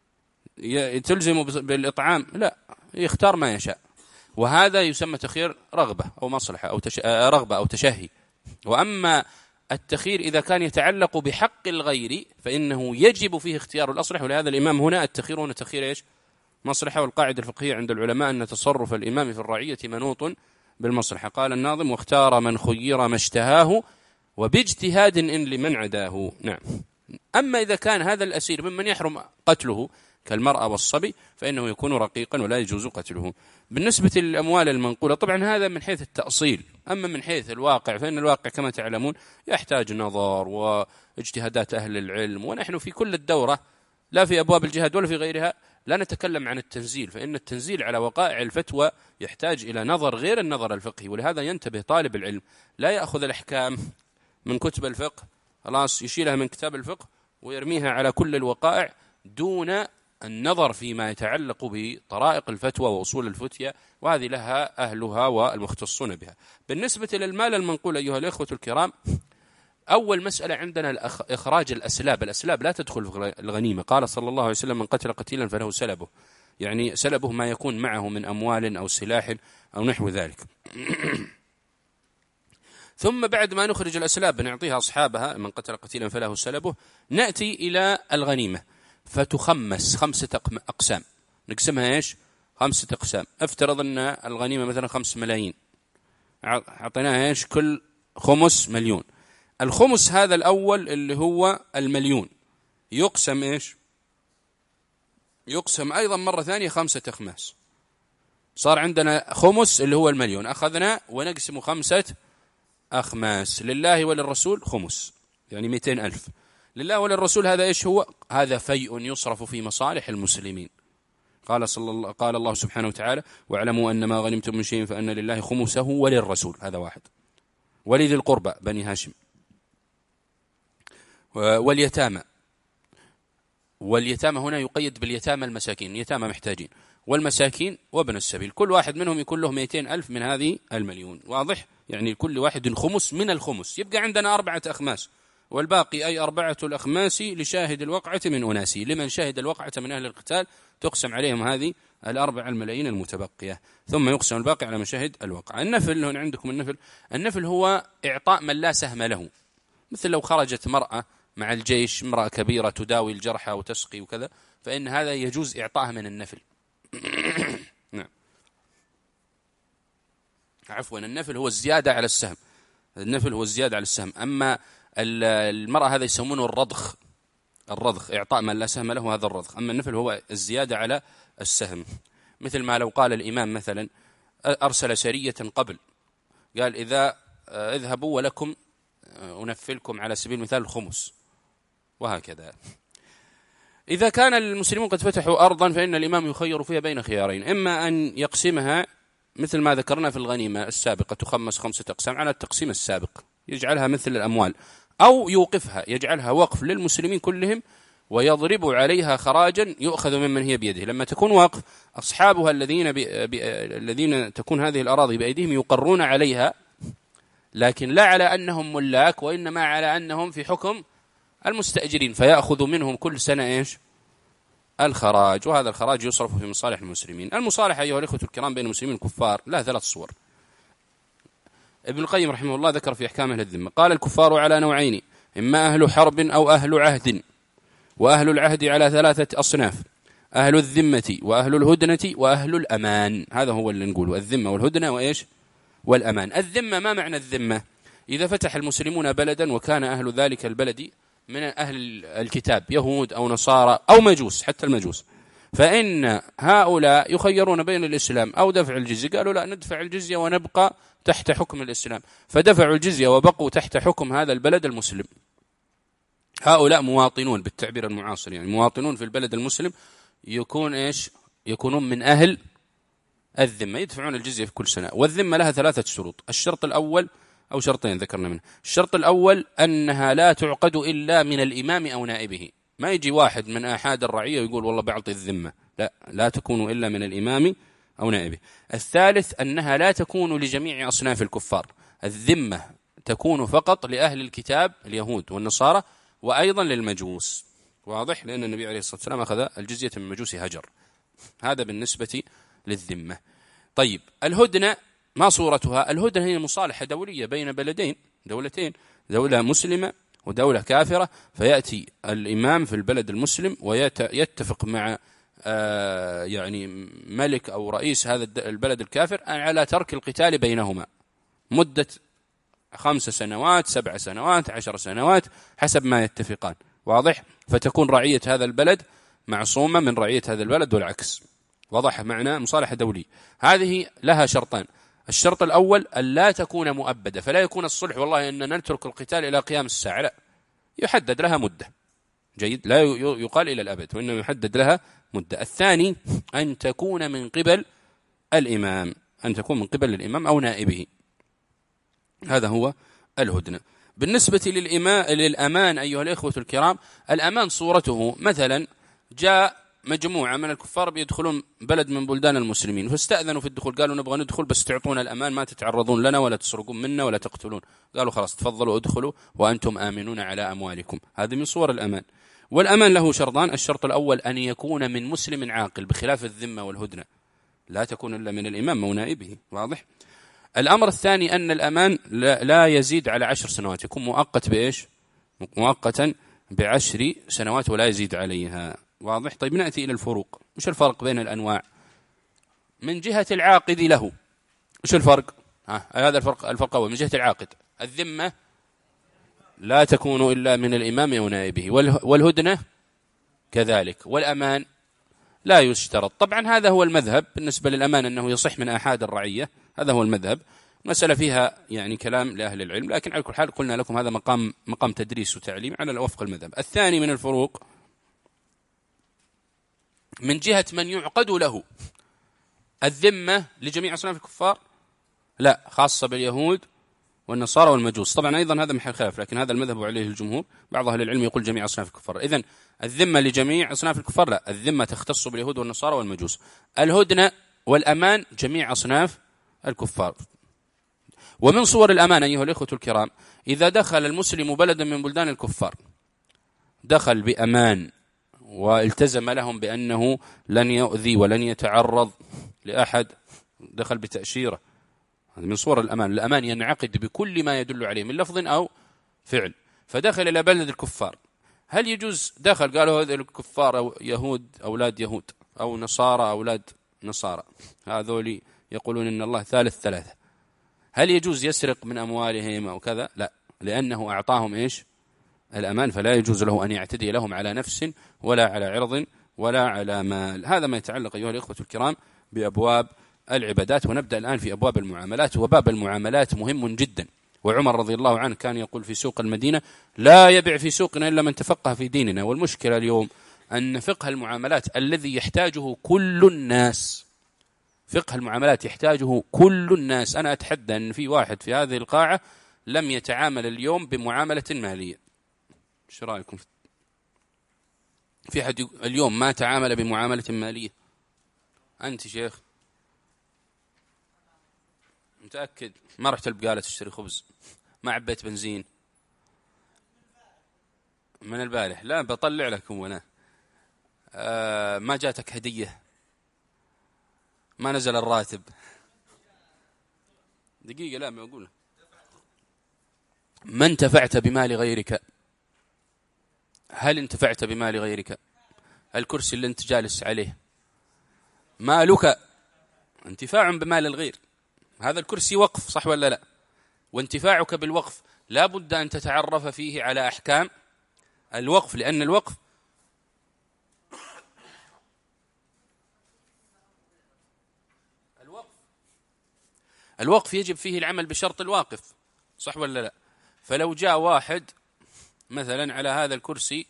تلزم بالإطعام؟ لا، يختار ما يشاء، وهذا يسمى تخيير رغبة أو مصلحة أو تش... رغبة أو تشهي. وأما التخيير إذا كان يتعلق بحق الغير فإنه يجب فيه اختيار الأصلح، ولهذا الإمام هنا التخيير هنا تخيير إيش؟ مصلحة. والقاعدة الفقهية عند العلماء أن تصرف الإمام في الرعية منوط بالمصلحة. قال الناظم واختار من خير ما اشتهاه وباجتهاد إن لمن عداه. نعم. أما إذا كان هذا الأسير ممن يحرم قتله كالمرأة والصبي فإنه يكون رقيقا ولا يجوز قتله. بالنسبة للأموال المنقولة طبعا هذا من حيث التأصيل، أما من حيث الواقع فإن الواقع كما تعلمون يحتاج نظر واجتهادات أهل العلم، ونحن في كل الدورة لا في أبواب الجهاد ولا في غيرها لا نتكلم عن التنزيل، فإن التنزيل على وقائع الفتوى يحتاج إلى نظر غير النظر الفقهي. ولهذا ينتبه طالب العلم لا يأخذ الأحكام من كتب الفقه خلاص يشيلها من كتاب الفقه ويرميها على كل الوقائع دون النظر فيما يتعلق بطرائق الفتوى وأصول الفتية، وهذه لها أهلها والمختصون بها. بالنسبة للمال المنقول أيها الإخوة الكرام، أول مسألة عندنا إخراج الأسلاب. الأسلاب لا تدخل في الغنيمة. قال صلى الله عليه وسلم من قتل قتيلا فله سلبه، يعني سلبه ما يكون معه من أموال أو سلاح أو نحو ذلك. ثم بعد ما نخرج الأسلاب نعطيها أصحابها، من قتل قتيلا فله سلبه، نأتي إلى الغنيمة فتخمس خمسة أقسام، نقسمها إيش؟ خمسة أقسام. افترض أن الغنيمة مثلا خمس ملايين، أعطيناها إيش؟ كل خمس مليون. الخمس هذا الأول اللي هو المليون يقسم إيش؟ يقسم أيضا مرة ثانية خمسة أخماس. صار عندنا خمس اللي هو المليون أخذنا ونقسم خمسة أخماس. لله وللرسول خمس يعني مئتين ألف. لله وللرسول هذا إيش هو؟ هذا فيء يصرف في مصالح المسلمين. قال صلى الله قال الله سبحانه وتعالى واعلموا أن ما غنمتم من شيء فأن لله خمسه وللرسول، هذا واحد، ولذي القربى بني هاشم، واليتامى. واليتامى هنا يقيد باليتامى المساكين، يتامى محتاجين، والمساكين وابن السبيل، كل واحد منهم يكون له مئتين ألف من هذه المليون. واضح؟ يعني كل واحد خمس من الخمس، يبقى عندنا أربعة أخماس. والباقي أي أربعة الأخماس لشاهد الوقعة من أناسي، لمن شهد الوقعة من أهل القتال تقسم عليهم هذه الأربع الملايين المتبقية، ثم يقسم الباقي على من شهد الوقعة. النفل، هنا عندكم النفل. النفل هو إعطاء من لا سهم له، مثل لو خرجت مرأة مع الجيش، امرأة كبيرة تداوي الجرحى وتسقي وكذا، فإن هذا يجوز إعطاءها من النفل. نعم، عفوا، النفل هو الزيادة على السهم، النفل هو الزيادة على السهم. أما المرأة هذا يسمونه الرضخ، الرضخ إعطاء من لا سهم له، هذا الرضخ. أما النفل هو الزيادة على السهم، مثل ما لو قال الإمام مثلا أرسل سرية قبل، قال إذا اذهبوا ولكم أنفلكم على سبيل المثال الخمس، وهكذا. إذا كان المسلمون قد فتحوا أرضا فإن الإمام يخير فيها بين خيارين، إما أن يقسمها مثل ما ذكرنا في الغنيمة السابقة، تخمس خمسة أقسام على التقسيم السابق، يجعلها مثل الأموال، أو يوقفها، يجعلها وقف للمسلمين كلهم ويضرب عليها خراجا يؤخذ ممن هي بيده. لما تكون وقف، أصحابها الذين بي... بي... الذين تكون هذه الأراضي بأيديهم يقرون عليها، لكن لا على أنهم ملاك، وإنما على أنهم في حكم المستأجرين، فيأخذ منهم كل سنة إيش؟ الخراج، وهذا الخراج يصرف في مصالح المسلمين. المصالحة أيها الإخوة الكرام بين المسلمين الكفار لا ثلاث صور. ابن القيم رحمه الله ذكر في أحكام أهل الذمة، قال الكفار على نوعين، إما أهل حرب أو أهل عهد، وأهل العهد على ثلاثة أصناف، أهل الذمة وأهل الهدنة وأهل الأمان. هذا هو اللي نقوله، الذمة والهدنة وإيش؟ والأمان. الذمة، ما معنى الذمة؟ إذا فتح المسلمون بلدا وكان أهل ذلك البلد من أهل الكتاب، يهود أو نصارى أو مجوس، حتى المجوس، فإن هؤلاء يخيرون بين الإسلام أو دفع الجزية، قالوا لا، ندفع الجزية ونبقى تحت حكم الإسلام، فدفعوا الجزية وبقوا تحت حكم هذا البلد المسلم. هؤلاء مواطنون بالتعبير المعاصر، يعني مواطنون في البلد المسلم، يكون إيش؟ يكونون من أهل الذمة، يدفعون الجزية في كل سنة. والذمة لها ثلاثة شروط. الشرط الأول، أو شرطين ذكرنا منه. الشرط الأول أنها لا تعقد إلا من الإمام أو نائبه، ما يجي واحد من أحد الرعية ويقول والله بعطي الذمة، لا، لا تكون إلا من الإمام أو نائبه. الثالث أنها لا تكون لجميع أصناف الكفار، الذمة تكون فقط لأهل الكتاب اليهود والنصارى، وأيضا للمجوس، واضح؟ لأن النبي عليه الصلاة والسلام أخذ الجزية من مجوس هجر. هذا بالنسبة للذمة. طيب، الهدنة ما صورتها؟ الهدنة هي مصالحة دولية بين بلدين، دولتين، دولة مسلمة ودولة كافرة، فيأتي الإمام في البلد المسلم ويتفق مع آه يعني ملك أو رئيس هذا البلد الكافر على ترك القتال بينهما مدة خمس سنوات، سبع سنوات، عشر سنوات، حسب ما يتفقان، واضح؟ فتكون رعية هذا البلد معصومة من رعية هذا البلد والعكس، واضح معنى مصالحة دولية. هذه لها شرطان. الشرط الأول أن لا تكون مؤبدة، فلا يكون الصلح والله أننا نترك القتال إلى قيام الساعة، لا، يحدد لها مدة، جيد، لا يقال إلى الأبد، وإنما يحدد لها مدة. الثاني أن تكون من قبل الإمام، أن تكون من قبل الإمام أو نائبه، هذا هو الهدنة. بالنسبة للإماء للأمان أيها الإخوة الكرام، الأمان صورته مثلا جاء مجموعة من الكفار بيدخلون بلد من بلدان المسلمين، فاستأذنوا في الدخول، قالوا نبغى ندخل بس تعطونا الأمان، ما تتعرضون لنا ولا تسرقون منا ولا تقتلون. قالوا خلاص تفضلوا ادخلوا وأنتم آمنون على أموالكم. هذه من صور الأمان. والأمان له شرطان. الشرط الأول أن يكون من مسلم عاقل، بخلاف الذمة والهدنة، لا تكون إلا من الإمام أو نائبه، واضح؟ الأمر الثاني أن الأمان لا يزيد على عشر سنوات، يكون مؤقت بإيش؟ مؤقتا بعشر سنوات ولا يزيد عليها، واضح؟ طيب، نأتي إلى الفروق. وش الفرق بين الأنواع؟ من جهة العاقد له، وش الفرق؟ ها، هذا الفرق. الفرق أول من جهة العاقد، الذمة لا تكون إلا من الإمام أو نائبه، والهدنة كذلك، والأمان لا يشترط. طبعا هذا هو المذهب بالنسبة للأمان، أنه يصح من أحد الرعية، هذا هو المذهب. المسألة فيها يعني كلام لأهل العلم، لكن على كل حال قلنا لكم هذا مقام مقام تدريس وتعليم على وفق المذهب. الثاني من الفروق من جهة من يعقد له، الذمة لجميع أصناف الكفار؟ لا، خاصة باليهود والنصارى والمجوس. طبعا أيضا هذا محل خلاف، لكن هذا المذهب عليه الجمهور. بعض أهل العلم يقول جميع أصناف الكفار. إذن الذمة لجميع أصناف الكفار؟ لا، الذمة تختص باليهود والنصارى والمجوس. الهدنة والأمان جميع أصناف الكفار. ومن صور الأمان أيها الإخوة الكرام إذا دخل المسلم بلدا من بلدان الكفار، دخل بأمان والتزم لهم بأنه لن يؤذي ولن يتعرض لأحد، دخل بتأشيرة، هذا من صور الأمان. الأمان ينعقد بكل ما يدل عليه من لفظ أو فعل. فدخل إلى بلد الكفار، هل يجوز دخل قالوا هذول الكفار أو يهود أولاد يهود أو نصارى أولاد نصارى، هذول يقولون إن الله ثالث ثلاثة، هل يجوز يسرق من أموالهم أو كذا؟ لا، لأنه أعطاهم إيش؟ الأمان، فلا يجوز له أن يعتدي لهم على نفس ولا على عرض ولا على مال. هذا ما يتعلق أيها الإخوة الكرام بأبواب العبادات. ونبدأ الآن في أبواب المعاملات، وباب المعاملات مهم جدا. وعمر رضي الله عنه كان يقول في سوق المدينة: لا يبيع في سوقنا إلا من تفقه في ديننا. والمشكلة اليوم أن فقه المعاملات الذي يحتاجه كل الناس، فقه المعاملات يحتاجه كل الناس. أنا أتحدى أن في واحد في هذه القاعة لم يتعامل اليوم بمعاملة مالية. ايش رايكم؟ في حد اليوم ما تعامل بمعاملة مالية؟ أنت شيخ متأكد؟ ما رحت البقالة تشتري خبز؟ ما عبيت بنزين من البارح؟ لا بطلع لكم وانا. آه ما جاتك هدية؟ ما نزل الراتب؟ دقيقة، لا ما أقول. ما انتفعت بمال غيرك؟ هل انتفعت بمال غيرك؟ الكرسي اللي انت جالس عليه مالك، انتفاع بمال الغير. هذا الكرسي وقف، صح ولا لا؟ وانتفاعك بالوقف لا بد أن تتعرف فيه على أحكام الوقف، لأن الوقف الوقف الوقف يجب فيه العمل بشرط الواقف، صح ولا لا؟ فلو جاء واحد مثلا على هذا الكرسي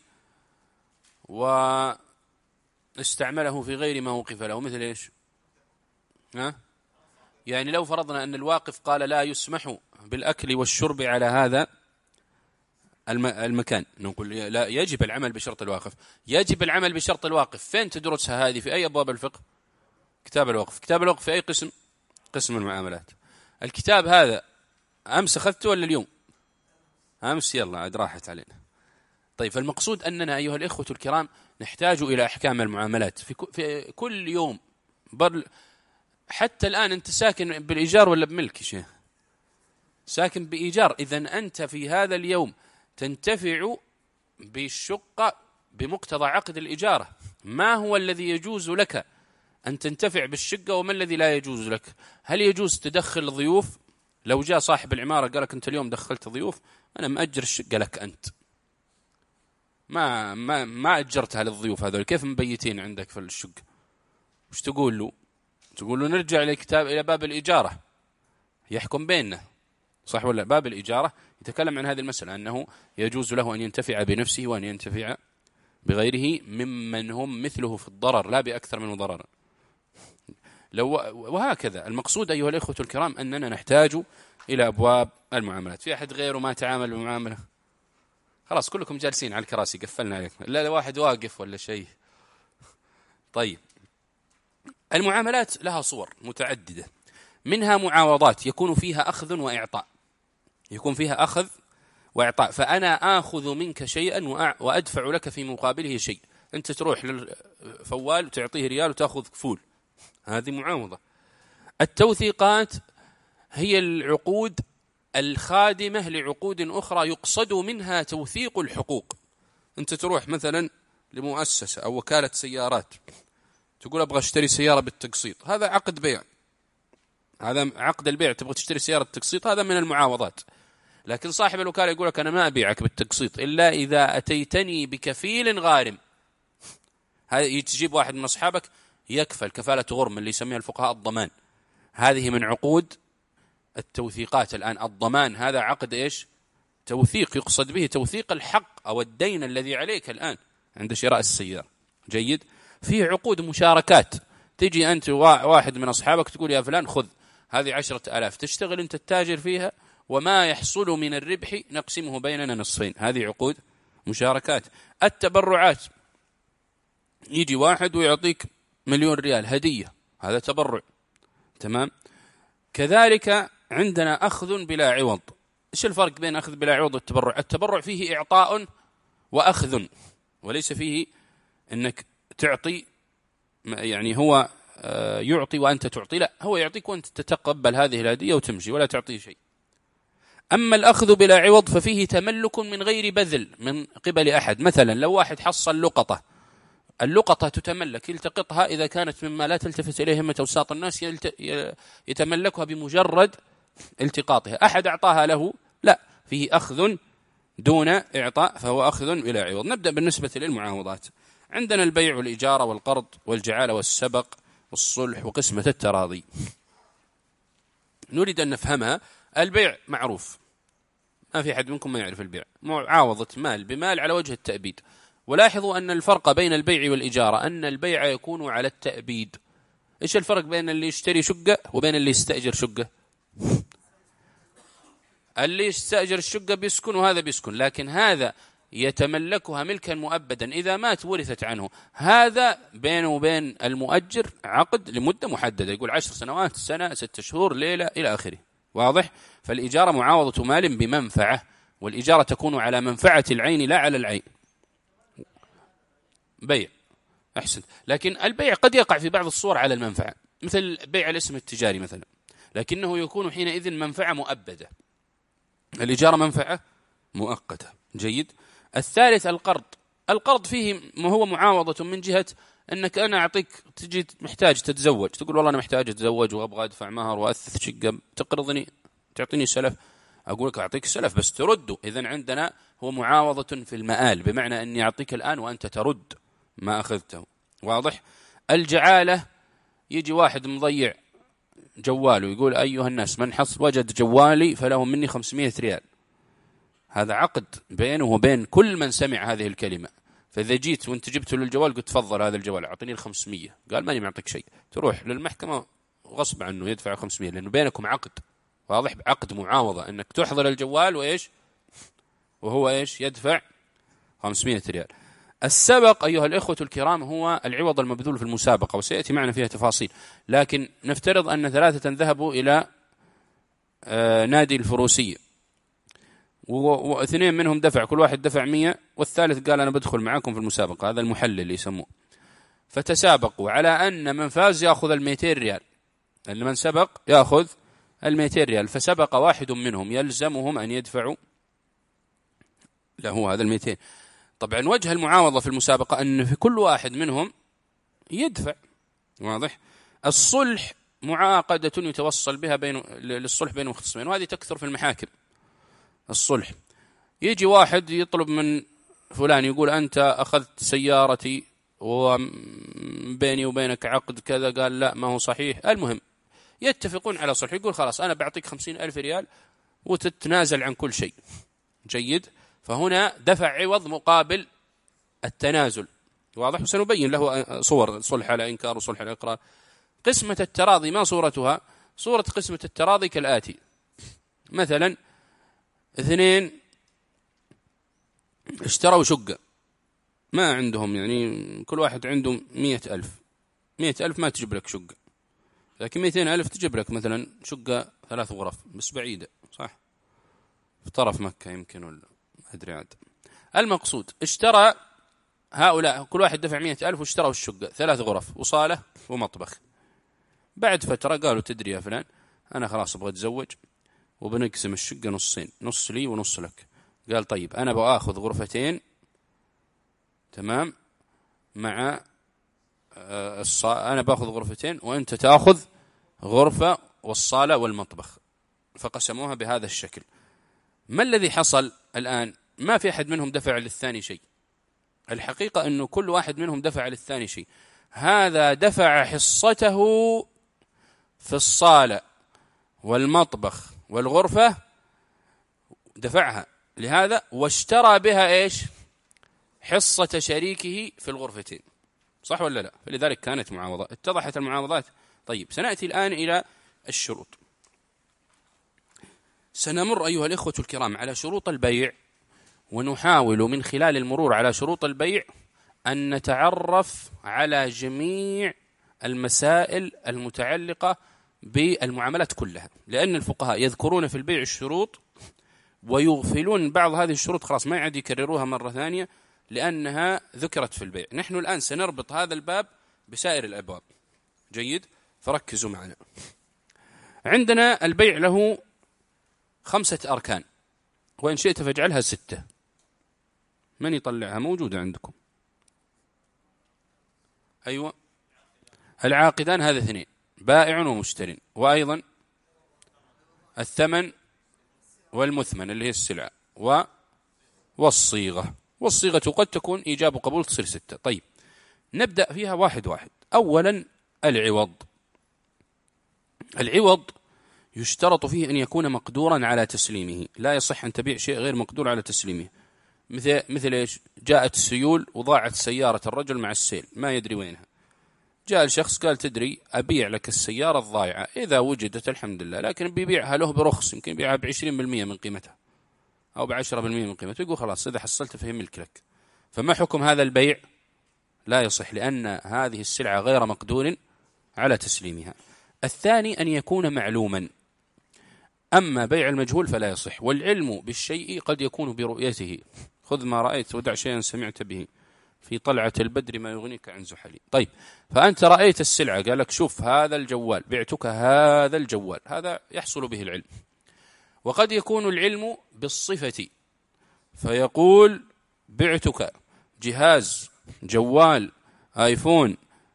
واستعمله في غير ما وقف له، مثل إيش؟ ها؟ يعني لو فرضنا أن الواقف قال لا يسمح بالأكل والشرب على هذا المكان، نقول لا، يجب العمل بشرط الواقف. يجب العمل بشرط الواقف، فين تدرسها هذه؟ في أي أبواب الفقه؟ كتاب الوقف. كتاب الوقف في أي قسم؟ قسم المعاملات. الكتاب هذا أمس أخذته ولا اليوم؟ أمس، يلا عاد راحت علينا. طيب، فالمقصود أننا أيها الإخوة الكرام نحتاج إلى أحكام المعاملات في في كل يوم. بل حتى الآن أنت ساكن بالإيجار ولا بملك يا شيخ؟ ساكن بإيجار. إذن أنت في هذا اليوم تنتفع بالشقة بمقتضى عقد الإجارة. ما هو الذي يجوز لك أن تنتفع بالشقة وما الذي لا يجوز لك؟ هل يجوز تدخل ضيوف؟ لو جاء صاحب العمارة قال لك أنت اليوم دخلت ضيوف، أنا مأجر الشقة لك أنت، ما ما ما أجرتها للضيوف هذول، كيف مبيتين عندك في الشقة؟ وش تقول له؟ تقول له نرجع لكتاب إلى باب الإجارة يحكم بيننا، صح ولا؟ باب الإجارة يتكلم عن هذه المسألة، أنه يجوز له أن ينتفع بنفسه وأن ينتفع بغيره ممن هم مثله في الضرر لا بأكثر منه ضررا. لو وهكذا. المقصود أيها الإخوة الكرام أننا نحتاج إلى أبواب المعاملات. في أحد غيره ما تعامل بمعاملة؟ خلاص كلكم جالسين على الكراسي، قفلنا عليكم، لا واحد واقف ولا شيء. طيب، المعاملات لها صور متعددة، منها معاوضات يكون فيها أخذ وإعطاء، يكون فيها أخذ وإعطاء. فأنا آخذ منك شيئا وأدفع لك في مقابله شيء. أنت تروح للفوال وتعطيه ريال وتأخذ فول، هذه معاوضة. التوثيقات هي العقود الخادمة لعقود أخرى يقصد منها توثيق الحقوق. أنت تروح مثلا لمؤسسة أو وكالة سيارات تقول أبغى أشتري سيارة بالتقسيط، هذا عقد بيع، هذا عقد البيع، تبغى تشتري سيارة بالتقسيط، هذا من المعاوضات. لكن صاحب الوكالة يقول لك أنا ما أبيعك بالتقسيط إلا إذا أتيتني بكفيل غارم. هذا تجيب واحد من أصحابك يكفل كفالة غرم اللي يسميها الفقهاء الضمان، هذه من عقود التوثيقات. الآن الضمان هذا عقد إيش؟ توثيق، يقصد به توثيق الحق أو الدين الذي عليك الآن عند شراء السيارة. جيد. في عقود مشاركات، تجي أنت واحد من أصحابك تقول يا فلان خذ هذه عشرة آلاف، تشتغل أنت التاجر فيها، وما يحصل من الربح نقسمه بيننا نصفين، هذه عقود مشاركات. التبرعات، يجي واحد ويعطيك مليون ريال هدية، هذا تبرع، تمام. كذلك عندنا أخذ بلا عوض. إيش الفرق بين أخذ بلا عوض والتبرع؟ التبرع فيه إعطاء وأخذ، وليس فيه أنك تعطي، يعني هو يعطي وأنت تعطي، لا، هو يعطيك وأنت تتقبل هذه الهدية وتمشي ولا تعطيه شيء. أما الأخذ بلا عوض ففيه تملك من غير بذل من قبل أحد. مثلا لو واحد حصل لقطة، اللقطة تتملك، يلتقطها إذا كانت مما لا تلتفت إليه همة أوساط الناس يتملكها بمجرد التقاطها. أحد أعطاها له، لا، فيه أخذ دون إعطاء، فهو أخذ بلا عوض. نبدأ بالنسبة للمعاوضات. عندنا البيع والإجارة والقرض والجعالة والسبق والصلح وقسمة التراضي. نريد أن نفهمها. البيع معروف، ما في أحد منكم ما يعرف البيع، معاوضة مال بمال على وجه التأبيد. ولاحظوا أن الفرق بين البيع والإجارة أن البيع يكون على التأبيد. إيش الفرق بين اللي يشتري شقة وبين اللي يستأجر شقة؟ اللي يستأجر الشقة بيسكن وهذا بيسكن، لكن هذا يتملكها ملكا مؤبدا، إذا مات ورثت عنه. هذا بينه وبين المؤجر عقد لمدة محددة، يقول عشر سنوات، سنة، ستة شهور، ليلة، إلى آخره. واضح؟ فالإجارة معاوضة مال بمنفعة، والإجارة تكون على منفعة العين لا على العين. بيع، أحسن. لكن البيع قد يقع في بعض الصور على المنفعة، مثل بيع الاسم التجاري مثلا، لكنه يكون حينئذ منفعة مؤبدة. الإجارة منفعة مؤقتة. جيد. الثالث القرض. القرض فيه ما هو معاوضة من جهة أنك أنا أعطيك، تجي محتاج تتزوج، تقول والله أنا محتاج أتزوج وأبغى أدفع مهر وأثث شقة، تقرضني، تعطيني سلف، أقول لك أعطيك سلف بس ترده. إذن عندنا هو معاوضة في المآل، بمعنى أني أعطيك الآن وأنت ترد ما أخذته. واضح؟ الجعالة، يجي واحد مضيع جواله يقول أيها الناس من حصل وجد جوالي فله مني خمسمائة ريال. هذا عقد بينه وبين كل من سمع هذه الكلمة. فإذا جيت وانت جبت له الجوال قلت تفضل هذا الجوال أعطيني الخمسمية، قال ماني معطيك شيء، تروح للمحكمة غصب عنه يدفع خمسمية، لأنه بينكم عقد. واضح؟ عقد معاوضة أنك تحضر الجوال وإيش وهو إيش يدفع خمسمائة ريال. السبق أيها الإخوة الكرام هو العوض المبذول في المسابقة، وسيأتي معنا فيها تفاصيل. لكن نفترض أن ثلاثة ذهبوا إلى نادي الفروسية، واثنين منهم دفع، كل واحد دفع مية، والثالث قال أنا بدخل معاكم في المسابقة، هذا المحلل اللي يسموه. فتسابقوا على أن من فاز يأخذ المئتين ريال، أن من سبق يأخذ المئتين ريال. فسبق واحد منهم، يلزمهم أن يدفعوا له هذا المئتين. طبعا وجه المعاوضة في المسابقة أن في كل واحد منهم يدفع. واضح؟ الصلح معاقدة يتوصل بها بين للصلح بين مختصمين، وهذه تكثر في المحاكم. الصلح يجي واحد يطلب من فلان يقول أنت أخذت سيارتي وبيني وبينك عقد كذا، قال لا ما هو صحيح. المهم يتفقون على صلح، يقول خلاص أنا بعطيك خمسين ألف ريال وتتنازل عن كل شيء. جيد. فهنا دفع عوض مقابل التنازل. واضح؟ وسنبين له صور صلح على إنكار وصلح على إقرار. قسمة التراضي ما صورتها؟ صورة قسمة التراضي كالآتي. مثلا اثنين اشتروا شقة، ما عندهم، يعني كل واحد عنده مئة ألف. مئة ألف ما تجيب لك شقة، لكن مئتين ألف تجيب لك مثلا شقة ثلاث غرف بس بعيدة، صح؟ في طرف مكة يمكن، ولا أدري عاد. المقصود اشترى هؤلاء كل واحد دفع مئة ألف واشتروا الشقة ثلاث غرف وصالة ومطبخ. بعد فترة قالوا تدري يا فلان أنا خلاص أبغى أتزوج وبنقسم الشقة نصين، نص لي ونص لك. قال طيب أنا بأخذ غرفتين، تمام، مع الص... أنا بأخذ غرفتين وأنت تأخذ غرفة والصالة والمطبخ. فقسموها بهذا الشكل. ما الذي حصل الآن؟ ما في أحد منهم دفع للثاني شيء. الحقيقة أنه كل واحد منهم دفع للثاني شيء. هذا دفع حصته في الصالة والمطبخ والغرفة، دفعها لهذا، واشترى بها إيش؟ حصة شريكه في الغرفتين. صح ولا لا؟ فلذلك كانت معاوضة. اتضحت المعاوضات. طيب سنأتي الآن إلى الشروط. سنمر أيها الإخوة الكرام على شروط البيع، ونحاول من خلال المرور على شروط البيع أن نتعرف على جميع المسائل المتعلقة بالمعاملات كلها، لأن الفقهاء يذكرون في البيع الشروط ويغفلون بعض هذه الشروط، خلاص ما يعد يكرروها مرة ثانية لأنها ذكرت في البيع. نحن الآن سنربط هذا الباب بسائر الأبواب. جيد، فركزوا معنا. عندنا البيع له خمسة أركان، وإن شئت فاجعلها ستة. من يطلعها؟ موجودة عندكم. أيوة، العاقدان هذا اثنين، بائع ومشتر، وأيضا الثمن والمثمن اللي هي السلعة، و والصيغة. والصيغة قد تكون إيجاب وقبول، تصير ستة. طيب نبدأ فيها واحد واحد. أولا العوض. العوض يشترط فيه أن يكون مقدورا على تسليمه، لا يصح أن تبيع شيء غير مقدور على تسليمه. مثل مثل إيش؟ جاءت السيول وضاعت سيارة الرجل مع السيل، ما يدري وينها. جاء الشخص قال تدري أبيع لك السيارة الضائعة، إذا وجدت الحمد لله، لكن بيبيعها له برخص، يمكن يبيعها بعشرين بالمئة من قيمتها أو بعشرة بالمئة من قيمتها، يقول خلاص إذا حصلت فهي ملك لك. فما حكم هذا البيع؟ لا يصح، لأن هذه السلعة غير مقدور على تسليمها. الثاني أن يكون معلوما، أما بيع المجهول فلا يصح. والعلم بالشيء قد يكون برؤيته، خذ ما رأيت ودع شيئا سمعت به، في طلعة البدر ما يغنيك عن زحلي. طيب، فأنت رأيت السلعة، قال لك شوف هذا الجوال، بعتك هذا الجوال، هذا يحصل به العلم. وقد يكون العلم بالصفة، فيقول بعتك جهاز جوال آيفون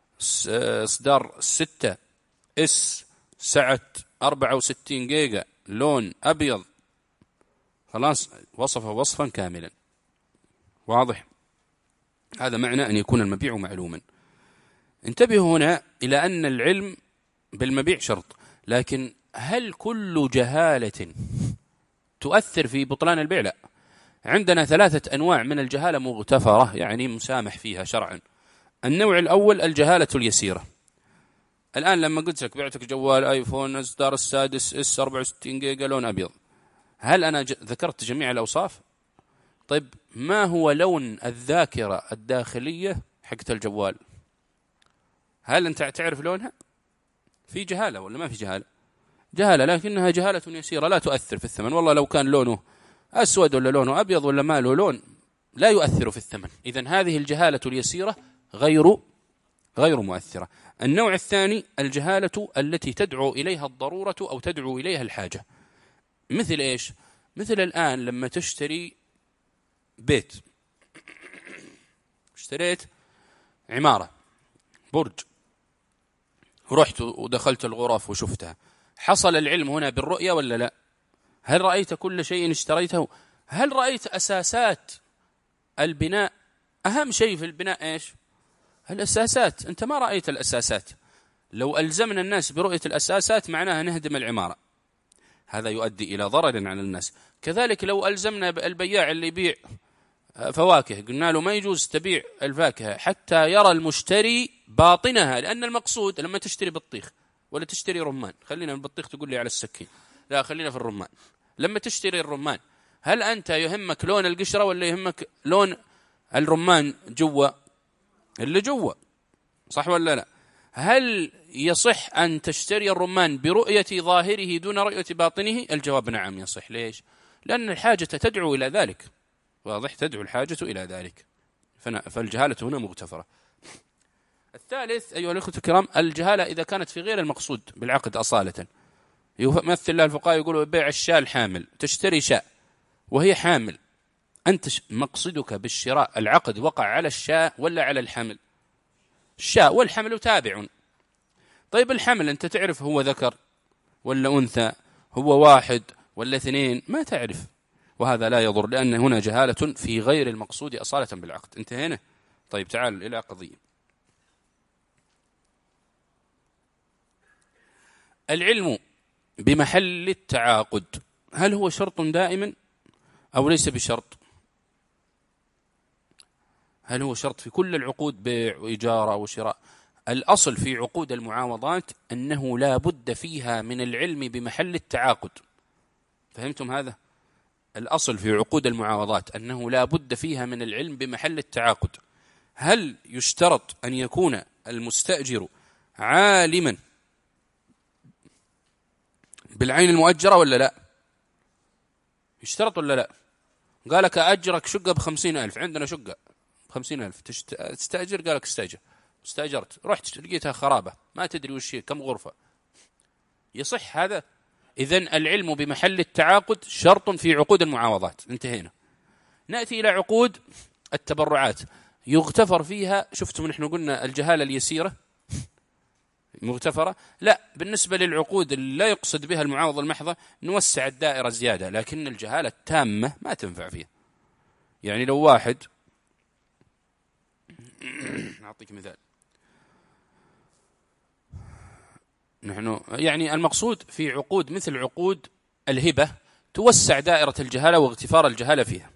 إصدار ستة اس، سعة أربعة وستين جيجا، لون أبيض، خلاص وصفه وصفا كاملا. واضح؟ هذا معنى أن يكون المبيع معلوما. انتبهوا هنا إلى أن العلم بالمبيع شرط، لكن هل كل جهالة تؤثر في بطلان البيع؟ لا. عندنا ثلاثة أنواع من الجهالة مغتفرة، يعني مسامح فيها شرعا. النوع الأول الجهالة اليسيرة. الآن لما قلت لك بعتك جوال آيفون إصدار السادس اس أربعة وستين جيجا لون أبيض، هل أنا ذكرت جميع الأوصاف؟ طيب ما هو لون الذاكرة الداخلية حقت الجوال؟ هل أنت تعرف لونها؟ في جهالة ولا ما في جهالة؟ جهالة، لكنها جهالة يسيرة لا تؤثر في الثمن. والله لو كان لونه أسود ولا لونه أبيض ولا ما له لون لا يؤثر في الثمن. إذن هذه الجهالة اليسيرة غير غير مؤثرة. النوع الثاني الجهالة التي تدعو إليها الضرورة أو تدعو إليها الحاجة. مثل إيش؟ مثل الآن لما تشتري بيت، اشتريت عمارة برج، رحت ودخلت الغرف وشفتها، حصل العلم هنا بالرؤية ولا لا؟ هل رأيت كل شيء اشتريته؟ هل رأيت أساسات البناء؟ أهم شيء في البناء إيش؟ الأساسات. أنت ما رأيت الأساسات. لو ألزمنا الناس برؤية الأساسات معناها نهدم العمارة، هذا يؤدي إلى ضرر على الناس. كذلك لو ألزمنا البياع اللي يبيع فواكه، قلنا له ما يجوز تبيع الفاكهة حتى يرى المشتري باطنها، لأن المقصود لما تشتري بطيخ ولا تشتري رمان، خلينا البطيخ تقول لي على السكين، لا خلينا في الرمان. لما تشتري الرمان هل أنت يهمك لون القشرة ولا يهمك لون الرمان جوا اللي جوا؟ صح ولا لا؟ هل يصح أن تشتري الرمان برؤية ظاهره دون رؤية باطنه؟ الجواب نعم يصح. ليش؟ لأن الحاجة تدعو إلى ذلك. واضح؟ تدعو الحاجة إلى ذلك. فالجهالة هنا مغتفرة. الثالث أيها الأخوة الكرام الجهالة إذا كانت في غير المقصود بالعقد أصالة. يمثل لها الفقهاء يقولوا بيع الشاة الحامل، تشتري شاء وهي حامل، أنت مقصدك بالشراء العقد وقع على الشاة ولا على الحمل؟ الشاء، والحمل تابع. طيب الحمل أنت تعرف هو ذكر ولا أنثى، هو واحد ولا اثنين؟ ما تعرف، وهذا لا يضر لأن هنا جهالة في غير المقصود أصالة بالعقد. انتهينا؟ طيب تعال إلى قضية العلم بمحل التعاقد. هل هو شرط دائما أو ليس بشرط؟ هل هو شرط في كل العقود بيع وإجارة وشراء؟ الأصل في عقود المعاوضات أنه لا بد فيها من العلم بمحل التعاقد. فهمتم هذا؟ الأصل في عقود المعاوضات أنه لا بد فيها من العلم بمحل التعاقد. هل يشترط أن يكون المستأجر عالما بالعين المؤجرة ولا لا؟ يشترط ولا لا؟ قالك أجرك شقة بخمسين ألف، عندنا شقة بخمسين ألف تستأجر، قالك استأجر، استأجرت، رحت لقيتها خرابة ما تدري وش هي، كم غرفة، يصح هذا؟ إذن العلم بمحل التعاقد شرط في عقود المعاوضات. انتهينا. نأتي إلى عقود التبرعات، يغتفر فيها، شفتم نحن قلنا الجهالة اليسيرة مغتفرة، لا، بالنسبة للعقود اللي لا يقصد بها المعاوضة المحضة نوسع الدائرة زيادة، لكن الجهالة التامة ما تنفع فيها. يعني لو واحد أعطيك مثال، نحن يعني المقصود في عقود مثل عقود الهبة توسع دائرة الجهالة واغتفار الجهالة فيها.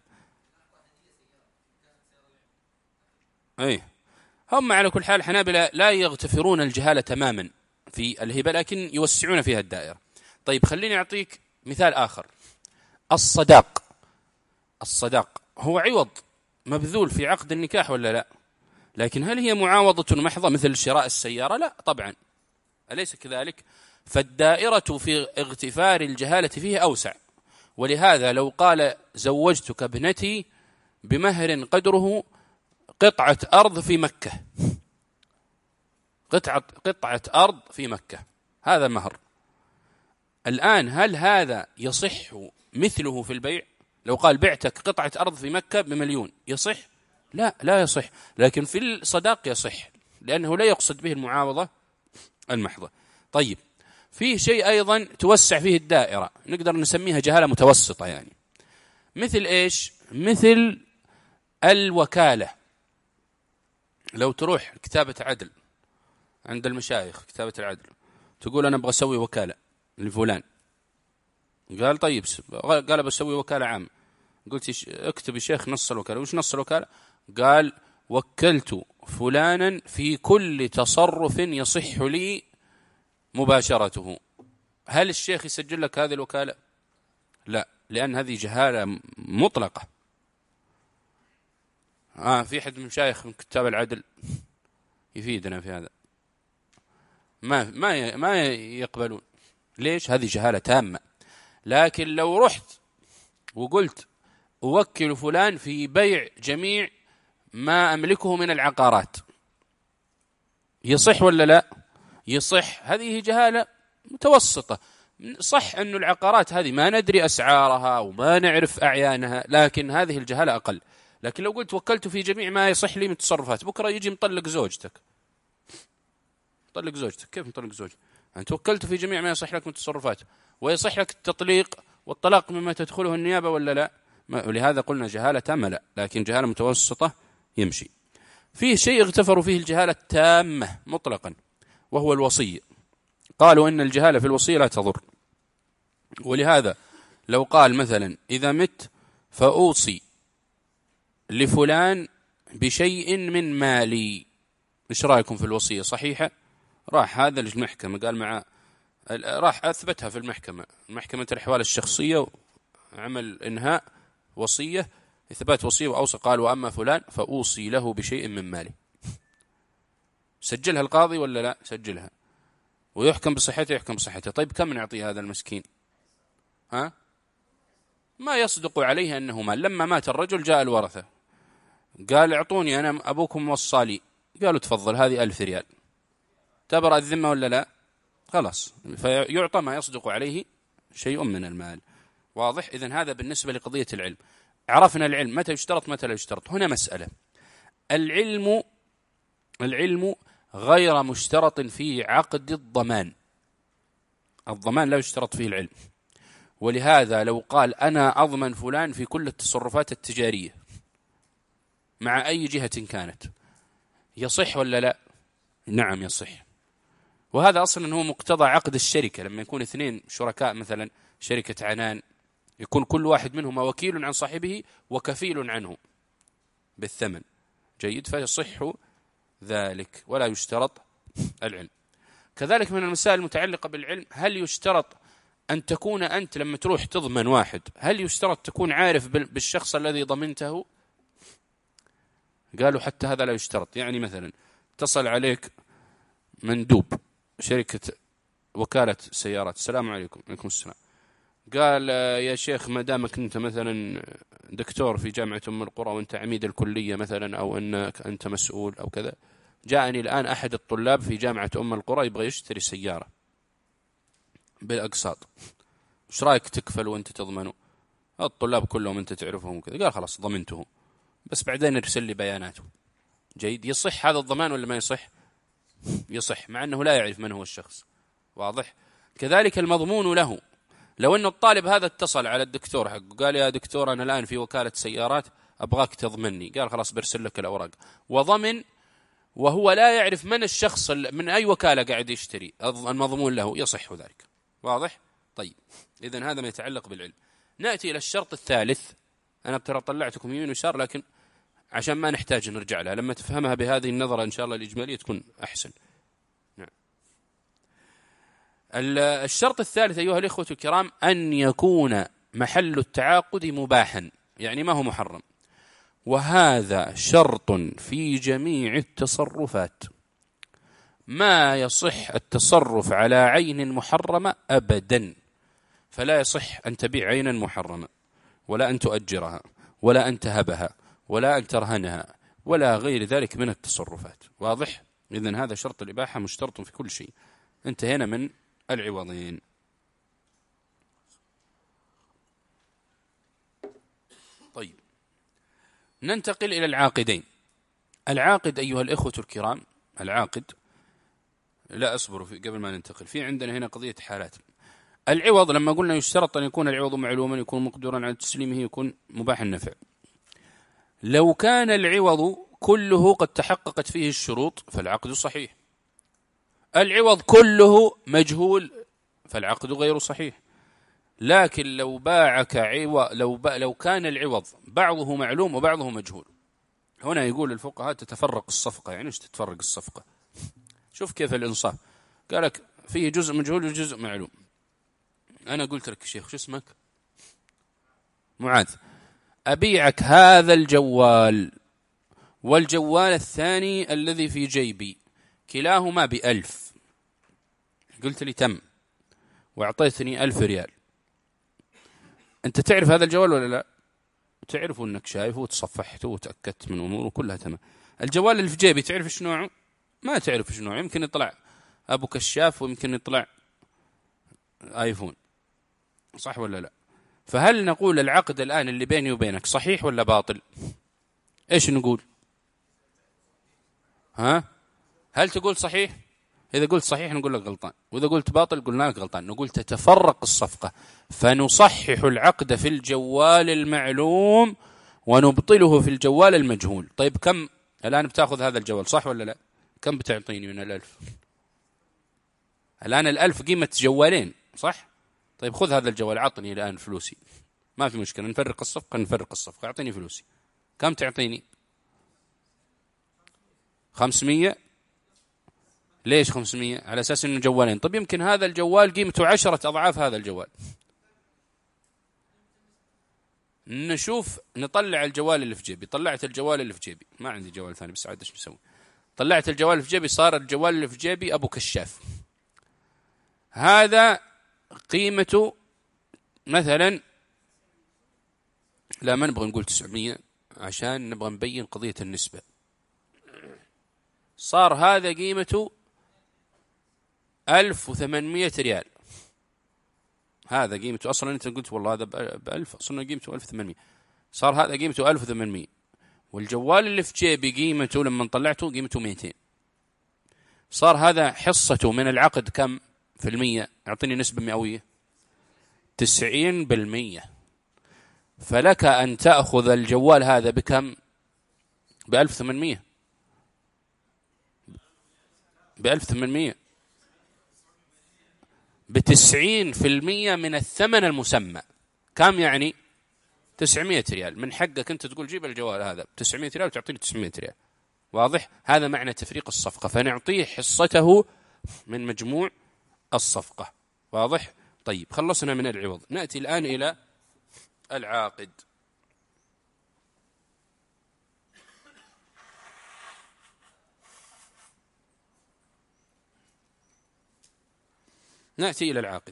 أي هم على كل حال حنابلة لا يغتفرون الجهالة تماما في الهبة، لكن يوسعون فيها الدائرة. طيب خليني أعطيك مثال آخر. الصداق، الصداق هو عوض مبذول في عقد النكاح ولا لا؟ لكن هل هي معاوضة محضة مثل شراء السيارة؟ لا طبعا، أليس كذلك؟ فالدائرة في اغتفار الجهالة فيه أوسع. ولهذا لو قال زوجتك ابنتي بمهر قدره قطعة أرض في مكة، قطعة, قطعة أرض في مكة، هذا مهر. الآن هل هذا يصح مثله في البيع؟ لو قال بعتك قطعة أرض في مكة بمليون، يصح؟ لا، لا يصح. لكن في الصداق يصح، لأنه لا يقصد به المعاوضة المحضة. طيب في شيء أيضا توسع فيه الدائرة، نقدر نسميها جهالة متوسطة، يعني مثل إيش؟ مثل الوكالة. لو تروح كتابة عدل عند المشايخ، كتابة العدل، تقول أنا أبغى أسوي وكالة لفلان، قال طيب، قال بسوي وكالة عام، قلت اكتب يا شيخ نص الوكالة. وش نص الوكالة؟ قال وكلت فلانا في كل تصرف يصح لي مباشرته. هل الشيخ يسجل لك هذه الوكالة؟ لا، لأن هذه جهالة مطلقة. آه في حد من مشايخ من كتاب العدل يفيدنا في هذا؟ ما ما ما يقبلون. ليش؟ هذه جهالة تامة. لكن لو رحت وقلت أوكل فلان في بيع جميع ما أملكه من العقارات، يصح ولا لا؟ يصح. هذه جهالة متوسطة. صح أن العقارات هذه ما ندري أسعارها وما نعرف أعيانها، لكن هذه الجهالة أقل. لكن لو قلت وكلت في جميع ما يصح لي من تصرفات، بكرة يجي مطلق زوجتك، مطلق زوجتك، كيف مطلق زوجتك؟ أنت وكلت في جميع ما يصح لك من تصرفات، ويصح لك التطليق والطلاق مما تدخله النيابة ولا لا؟ ولهذا قلنا جهالة تامة لا، لكن جهالة متوسطة يمشي. فيه شيء اغتفروا فيه الجهالة التامة مطلقا، وهو الوصية. قالوا إن الجهالة في الوصية لا تضر. ولهذا لو قال مثلا إذا مت فأوصي لفلان بشيء من مالي، إيش رأيكم في الوصية؟ صحيحة؟ راح هذا للمحكمة، قال مع راح أثبتها في المحكمة، محكمة الأحوال الشخصية، عمل إنهاء وصية، إثبات وصية وأوصى، قال وأما فلان فأوصي له بشيء من مالي. سجلها القاضي ولا لا؟ سجلها، ويحكم بصحته، يحكم بصحته. طيب كم نعطي هذا المسكين؟ ها؟ ما يصدق عليه أنه مال. لما مات الرجل جاء الورثة قال اعطوني أنا أبوكم وصالي، قالوا تفضل هذه ألف ريال، تبرأ الذمة ولا لا؟ خلاص، فيعطى ما يصدق عليه شيء من المال. واضح؟ إذن هذا بالنسبة لقضية العلم. عرفنا العلم متى يشترط متى لا يشترط. هنا مسألة، العلم العلم غير مشترط في عقد الضمان. الضمان لا يشترط فيه العلم. ولهذا لو قال أنا أضمن فلان في كل التصرفات التجارية مع أي جهة كانت، يصح ولا لا؟ نعم يصح. وهذا أصلا هو مقتضى عقد الشركة. لما يكون اثنين شركاء مثلا شركة عنان، يكون كل واحد منهما وكيل عن صاحبه وكفيل عنه بالثمن، جيد، فيصح ذلك ولا يشترط العلم. كذلك من المسائل المتعلقة بالعلم، هل يشترط أن تكون أنت لما تروح تضمن واحد، هل يشترط تكون عارف بالشخص الذي ضمنته؟ قالوا حتى هذا لا يشترط. يعني مثلا اتصل عليك مندوب شركة وكالة سيارات. السلام عليكم. عليكم السلام. قال يا شيخ ما دامك أنت مثلا دكتور في جامعة أم القرى وأنت عميد الكلية مثلا، أو أنك أنت مسؤول أو كذا، جاءني الآن أحد الطلاب في جامعة أم القرى يبغى يشتري سيارة بالأقساط، إيش رأيك تكفل وأنت تضمنه؟ الطلاب كلهم أنت تعرفهم كذا. قال خلاص ضمنته، بس بعدين ارسل لي بياناته. جيد. يصح هذا الضمان ولا ما يصح؟ يصح، مع أنه لا يعرف من هو الشخص. واضح؟ كذلك المضمون له. لو أن الطالب هذا اتصل على الدكتور حقه قال يا دكتور أنا الآن في وكالة سيارات أبغاك تضمني، قال خلاص برسل لك الأوراق، وضمن وهو لا يعرف من الشخص من أي وكالة قاعد يشتري، المضمون له، يصح ذلك. واضح؟ طيب، إذن هذا ما يتعلق بالعلم. نأتي إلى الشرط الثالث. أنا ترى طلعتكم يمين ويسار، لكن عشان ما نحتاج نرجع لها، لما تفهمها بهذه النظرة إن شاء الله الإجمالية تكون أحسن. نعم. الشرط الثالث أيها الإخوة الكرام أن يكون محل التعاقد مباحا، يعني ما هو محرم، وهذا شرط في جميع التصرفات. ما يصح التصرف على عين محرمة أبدا، فلا يصح أن تبيع عينا محرمة، ولا أن تؤجرها، ولا أن تهبها، ولا أن ترهنها، ولا غير ذلك من التصرفات. واضح؟ إذن هذا شرط الإباحة مشترط في كل شيء. انتهينا من العوضين. طيب، ننتقل إلى العاقدين. العاقد أيها الإخوة الكرام، العاقد، لا أصبروا في قبل ما ننتقل، في عندنا هنا قضية حالات. العوض لما قلنا يشترط أن يكون العوض معلوما، يكون مقدورا على تسليمه، يكون مباح النفع. لو كان العوض كله قد تحققت فيه الشروط فالعقد صحيح. العوض كله مجهول فالعقد غير صحيح. لكن لو باعك عوض، لو, با لو كان العوض بعضه معلوم وبعضه مجهول، هنا يقول الفقهاء تتفرق الصفقة. يعني ايش تتفرق الصفقة؟ شوف كيف الإنصاف. قالك فيه جزء مجهول وجزء معلوم. أنا قلت لك شيخ شو اسمك؟ معاذ. أبيعك هذا الجوال والجوال الثاني الذي في جيبي، كلاهما بألف. قلت لي تم، وأعطيتني ألف ريال. أنت تعرف هذا الجوال ولا لا؟ تعرف أنك شايفه وتصفحته وتأكدت من أموره كلها تمام. الجوال اللي في جيبي تعرف إيش نوعه؟ ما تعرف إيش نوعه. يمكن يطلع أبو كشاف ويمكن يطلع آيفون، صح ولا لا؟ فهل نقول العقد الآن اللي بيني وبينك صحيح ولا باطل؟ إيش نقول؟ ها؟ هل تقول صحيح؟ إذا قلت صحيح نقول لك غلطان، وإذا قلت باطل قلنا لك غلطان. نقول تتفرق الصفقة، فنصحح العقد في الجوال المعلوم ونبطله في الجوال المجهول. طيب كم الآن بتأخذ هذا الجوال، صح ولا لا؟ كم بتعطيني من الألف؟ الآن الألف قيمة جوالين، صح؟ طيب خذ هذا الجوال، عطني الآن فلوسي، ما في مشكلة، نفرق الصفقة نفرق الصفقة، أعطيني فلوسي. كم تعطيني؟ خمسمية. ليش خمسمية؟ على أساس أنه جوالين. طب يمكن هذا الجوال قيمته عشرة أضعاف هذا الجوال. نشوف، نطلع الجوال اللي في جيبي. طلعت الجوال اللي في جيبي، ما عندي جوال ثاني بس عاد ايش نسوي. طلعت الجوال اللي في جيبي، صار الجوال اللي في جيبي أبو كشاف. هذا قيمته مثلا، لا ما نبغى نقول تسعمية عشان نبغى نبين قضية النسبة. صار هذا قيمته ألف وثمانمية ريال. هذا قيمته أصلا أنت قلت والله هذا بألف، أصلا قيمته ألف وثمانمية. صار هذا قيمته ألف وثمانمية، والجوال اللي في جيبي قيمته لما طلعته قيمته مئتين. صار هذا حصته من العقد كم في المية؟ أعطيني نسبة مئوية. تسعين بالمية. فلك أن تأخذ الجوال هذا بكم؟ بألف وثمانمية. بألف وثمانمية، بتسعين في المية من الثمن المسمى. كم يعني؟ تسعمية ريال. من حقك أنت تقول جيب الجوال هذا بتسعمية ريال وتعطيني تسعمية ريال. واضح؟ هذا معنى تفريق الصفقة، فنعطيه حصته من مجموع الصفقة. واضح؟ طيب خلصنا من العوض، نأتي الآن إلى العاقد. نأتي إلى العاقد.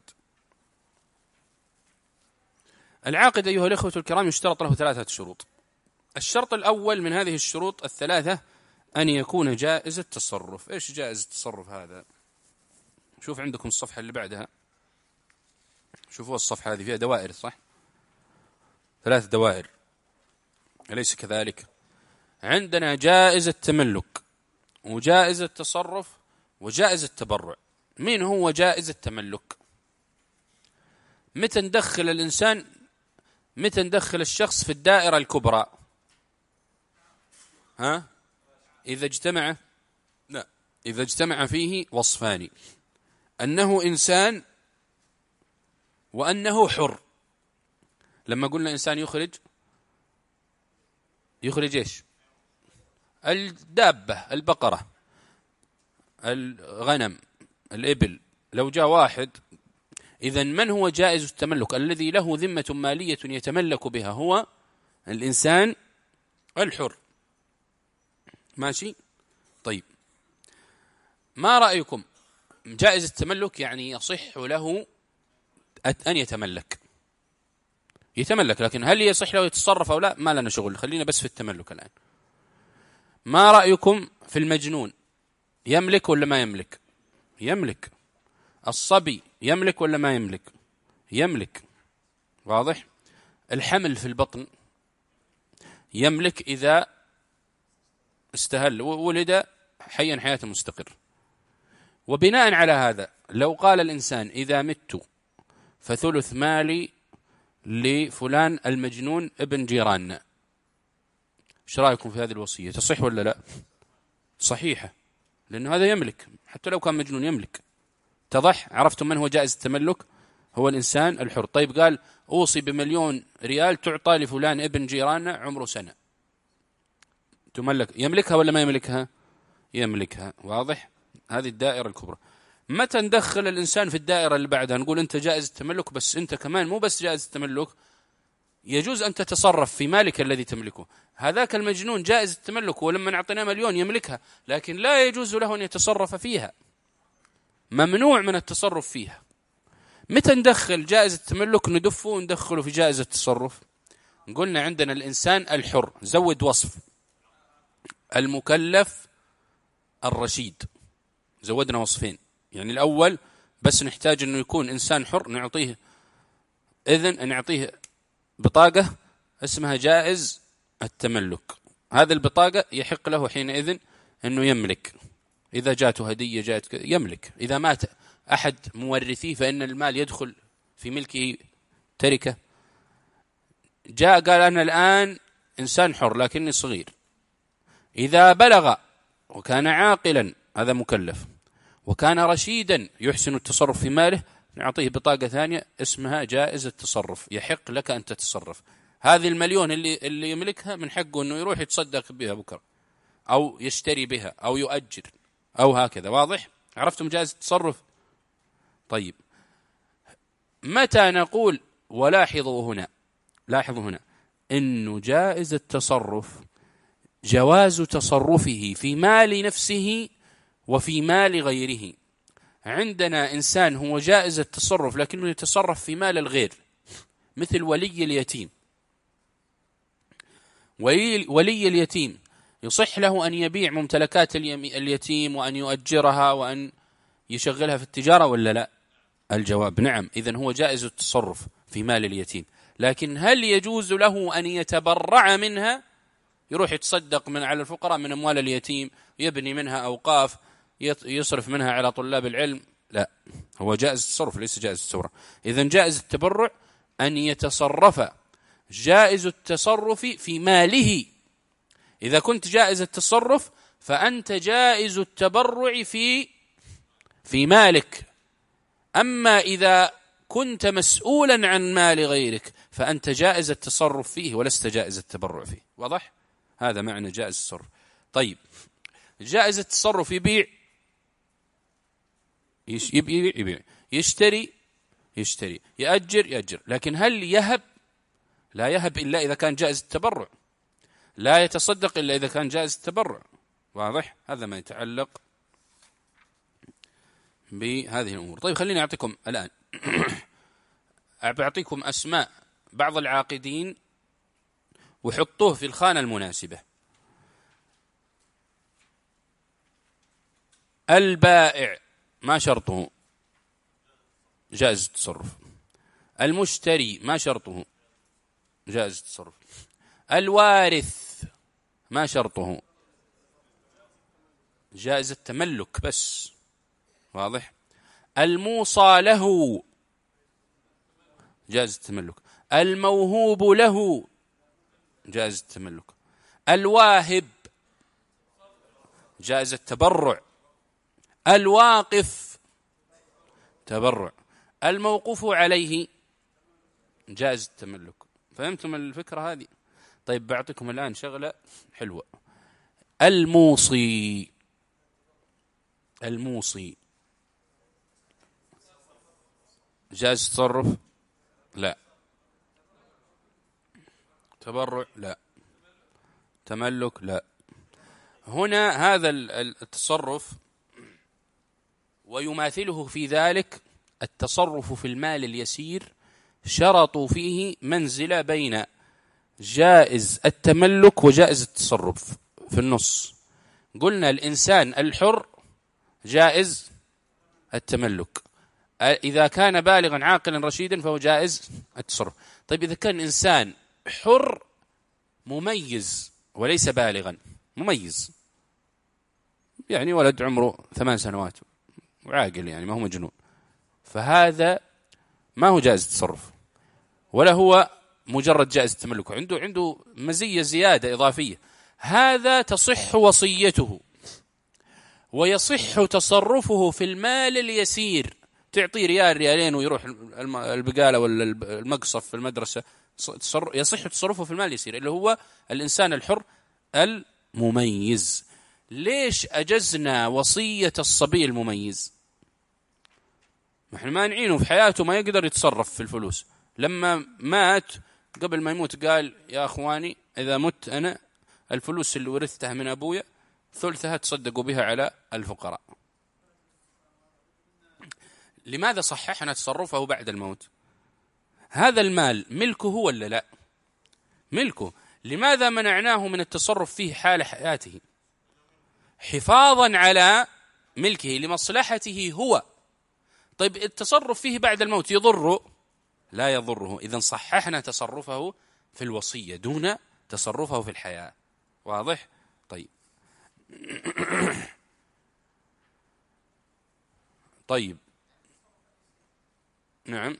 العاقد أيها الإخوة الكرام يشترط له ثلاثة شروط. الشرط الأول من هذه الشروط الثلاثة أن يكون جائز التصرف. إيش جائز التصرف هذا؟ شوف عندكم الصفحة اللي بعدها، شوفوا الصفحة هذه فيها دوائر صح؟ ثلاث دوائر أليس كذلك؟ عندنا جائز التملك وجائز التصرف وجائز التبرع. مين هو جائز التملك؟ متى ندخل الإنسان متى ندخل الشخص في الدائرة الكبرى؟ ها؟ إذا اجتمع لا إذا اجتمع فيه وصفان، أنه إنسان وأنه حر. لما قلنا إنسان يخرج يخرج إيش؟ الدابة، البقرة، الغنم، الإبل. لو جاء واحد، إذن من هو جائز التملك الذي له ذمة مالية يتملك بها؟ هو الإنسان الحر. ماشي؟ طيب، ما رأيكم؟ جائز التملك يعني يصح له أن يتملك يتملك لكن هل يصح له يتصرف أو لا؟ ما لنا شغل، خلينا بس في التملك الآن. ما رأيكم في المجنون؟ يملك ولا ما يملك؟ يملك. الصبي يملك ولا ما يملك؟ يملك. واضح؟ الحمل في البطن يملك إذا استهل وولد حيا حياة مستقر. وبناء على هذا لو قال الإنسان إذا مت فثلث مالي لفلان المجنون ابن جيراننا، ايش رأيكم في هذه الوصية؟ تصح ولا لا؟ صحيحة، لأنه هذا يملك حتى لو كان مجنون يملك. اتضح؟ عرفتم من هو جائز التملك؟ هو الإنسان الحر. طيب، قال أوصي بمليون ريال تعطى لفلان ابن جيراننا عمره سنة، تملك، يملكها ولا ما يملكها؟ يملكها. واضح؟ هذه الدائرة الكبرى. متى ندخل الإنسان في الدائرة اللي بعدها؟ نقول أنت جائز التملك، بس أنت كمان مو بس جائز التملك، يجوز أن تتصرف في مالك الذي تملكه. هذاك المجنون جائز التملك ولما نعطينا مليون يملكها، لكن لا يجوز له أن يتصرف فيها، ممنوع من التصرف فيها. متى ندخل جائز التملك؟ ندفه وندخله في جائز التصرف. قلنا عندنا الإنسان الحر، زود وصف، المكلف الرشيد، زودنا وصفين. يعني الأول بس نحتاج أنه يكون إنسان حر، نعطيه إذن نعطيه بطاقة اسمها جائز التملك. هذه البطاقة يحق له حينئذ أنه يملك، إذا جاءته هدية جاءت يملك. إذا مات أحد مورثيه فإن المال يدخل في ملكه تركة. جاء قال أنا الآن إنسان حر لكني صغير، إذا بلغ وكان عاقلا هذا مكلف، وكان رشيدا يحسن التصرف في ماله، نعطيه بطاقة ثانية اسمها جائز التصرف، يحق لك أن تتصرف. هذه المليون اللي, اللي يملكها من حقه أنه يروح يتصدق بها بكرة أو يشتري بها أو يؤجر أو هكذا. واضح؟ عرفتم جائز التصرف؟ طيب، متى نقول؟ ولاحظوا هنا لاحظوا هنا إنه جائز التصرف جواز تصرفه في مال نفسه وفي مال غيره. عندنا إنسان هو جائز التصرف لكنه يتصرف في مال الغير، مثل ولي اليتيم. ولي, ولي اليتيم يصح له أن يبيع ممتلكات اليتيم وأن يؤجرها وأن يشغلها في التجارة ولا لا؟ الجواب نعم. إذن هو جائز التصرف في مال اليتيم، لكن هل يجوز له أن يتبرع منها؟ يروح يتصدق من على الفقراء من أموال اليتيم، يبني منها أوقاف، يصرف منها على طلاب العلم؟ لا، هو جائز التصرف ليس جائز التبرع. إذن جائز التبرع أن يتصرف جائز التصرف في ماله. إذا كنت جائز التصرف فأنت جائز التبرع في في مالك. أما إذا كنت مسؤولا عن مال غيرك فأنت جائز التصرف فيه ولست جائز التبرع فيه. واضح؟ هذا معنى جائز التصرف. طيب، جائز التصرف يبيع يبيع يبيع يشتري يشتري يأجر يأجر، لكن هل يهب؟ لا يهب إلا إذا كان جائز التبرع، لا يتصدق إلا إذا كان جائز التبرع. واضح؟ هذا ما يتعلق بهذه الأمور. طيب خليني أعطيكم الآن أعطيكم أسماء بعض العاقدين وحطوه في الخانة المناسبة. البائع ما شرطه؟ جائز التصرف. المشتري ما شرطه؟ جائز التصرف. الوارث ما شرطه؟ جائز التملك بس. واضح؟ الموصى له جائز التملك. الموهوب له جائز التملك. الواهب جائز التبرع. الواقف تبرع. الموقوف عليه جائز التملك. فهمتم الفكرة هذه؟ طيب بعطيكم الآن شغلة حلوة. الموصي الموصي جائز تصرف؟ لا. تبرع؟ لا. تملك؟ لا. هنا هذا التصرف ويماثله في ذلك التصرف في المال اليسير، شرطوا فيه منزلة بين جائز التملك وجائز التصرف في النص. قلنا الإنسان الحر جائز التملك، إذا كان بالغا عاقلا رشيدا فهو جائز التصرف. طيب إذا كان إنسان حر مميز وليس بالغا، مميز يعني ولد عمره ثمان سنوات وعاقل يعني ما هو مجنون، فهذا ما هو جائز التصرف ولا هو مجرد جائز التملك، عنده عنده مزية زيادة إضافية. هذا تصح وصيته ويصح تصرفه في المال اليسير، تعطيه ريال ريالين ويروح البقالة ولا المقصف في المدرسة، يصح تصرفه في المال اليسير اللي هو الإنسان الحر المميز. ليش أجزنا وصية الصبي المميز؟ نحن ما نعينه في حياته، ما يقدر يتصرف في الفلوس. لما مات قبل ما يموت قال يا أخواني إذا مت أنا الفلوس اللي ورثتها من أبويا ثلثها تصدقوا بها على الفقراء. لماذا صححنا تصرفه بعد الموت؟ هذا المال ملكه ولا لا؟ ملكه. لماذا منعناه من التصرف فيه حال حياته؟ حفاظا على ملكه لمصلحته هو. طيب التصرف فيه بعد الموت يضره؟ لا يضره. إذن صححنا تصرفه في الوصية دون تصرفه في الحياة. واضح؟ طيب طيب نعم،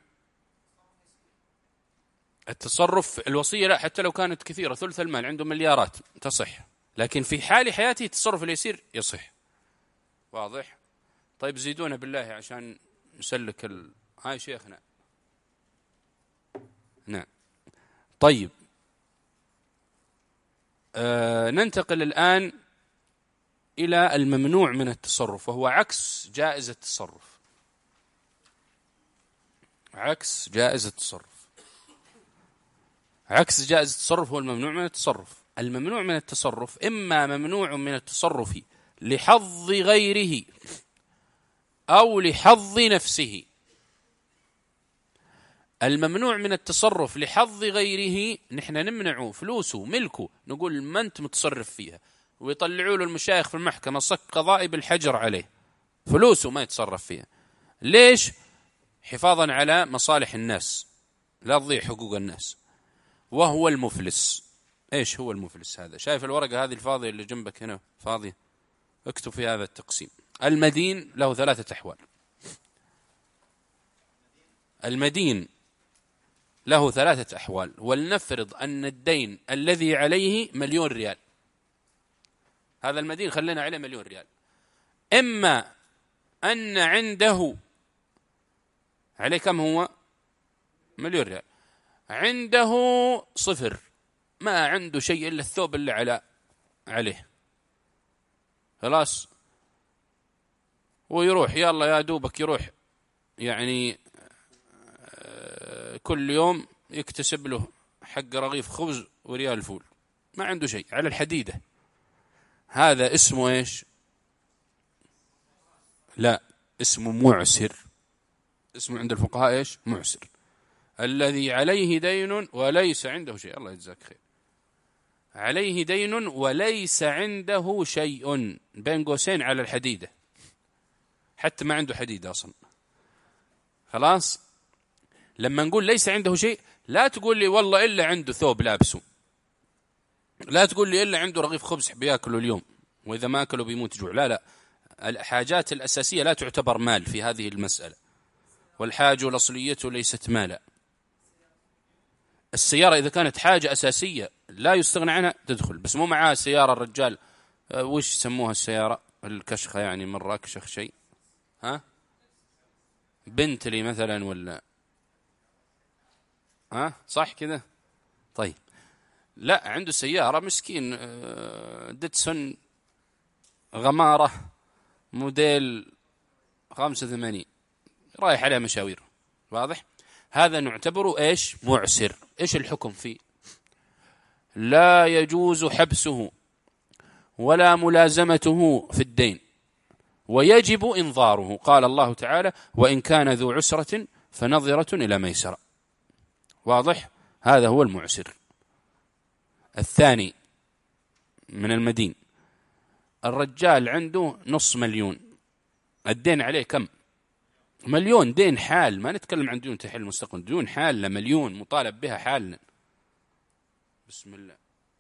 التصرف الوصية لا، حتى لو كانت كثيرة ثلث المال عنده مليارات تصح، لكن في حال حياته التصرف اليسير يصح. واضح؟ طيب زيدونا بالله عشان نسلك ال... هاي شيخنا. نعم طيب آه ننتقل الآن إلى الممنوع من التصرف وهو عكس جائز التصرف. عكس جائز التصرف عكس جائز التصرف هو الممنوع من التصرف. الممنوع من التصرف إما ممنوع من التصرف لحظ غيره أو لحظ نفسه. الممنوع من التصرف لحظ غيره نحن نمنعه فلوسه ملكه، نقول ما أنت متصرف فيها، ويطلعوا له المشايخ في المحكمة صك قضائي بالحجر عليه، فلوسه ما يتصرف فيها. ليش؟ حفاظا على مصالح الناس، لا تضيع حقوق الناس. وهو المفلس. ايش هو المفلس هذا؟ شايف الورقة هذه الفاضية اللي جنبك هنا فاضية؟ اكتب في هذا التقسيم. المدين له ثلاثة أحوال. المدين له ثلاثة أحوال، ولنفرض أن الدين الذي عليه مليون ريال. هذا المدين خلينا عليه مليون ريال. إما أن عنده عليه كم هو؟ مليون ريال. عنده صفر، ما عنده شيء إلا الثوب اللي على عليه، خلاص، ويروح يلا يا دوبك يروح يعني كل يوم يكتسب له حق رغيف خبز وريال فول، ما عنده شيء على الحديدة. هذا اسمه إيش؟ لا، اسمه معسر، اسمه عند الفقهاء إيش؟ معسر، الذي عليه دين وليس عنده شيء. الله يجزاك خير. عليه دين وليس عنده شيء، بين قوسين على الحديدة، حتى ما عنده حديدة أصلا. خلاص، لما نقول ليس عنده شيء لا تقول لي والله إلا عنده ثوب لابسه، لا تقول لي إلا عنده رغيف خبز بياكله اليوم وإذا ما أكله بيموت جوع. لا لا، الحاجات الأساسية لا تعتبر مال في هذه المسألة، والحاجة الأصلية ليست مالا. السيارة إذا كانت حاجة أساسية لا يستغنى عنها تدخل، بس مو معاه سيارة الرجال وش يسموها السيارة الكشخة، يعني مرة أكشخ شيء، ها بنتلي مثلا ولا ها صح كذا. طيب لا، عنده سيارة مسكين ديتسون غمارة موديل خمسة وثمانين رايح عليها مشاوير، واضح؟ هذا نعتبره إيش؟ معسر. إيش الحكم فيه؟ لا يجوز حبسه ولا ملازمته في الدين، ويجب إنظاره. قال الله تعالى: وإن كان ذو عسرة فنظرة إلى ميسرة. واضح؟ هذا هو المعسر. الثاني من المدين، الرجال عنده نص مليون، الدين عليه كم؟ مليون، دين حال، ما نتكلم عن ديون تحل المستقبل، ديون حال لمليون مطالب بها حالا. بسم الله.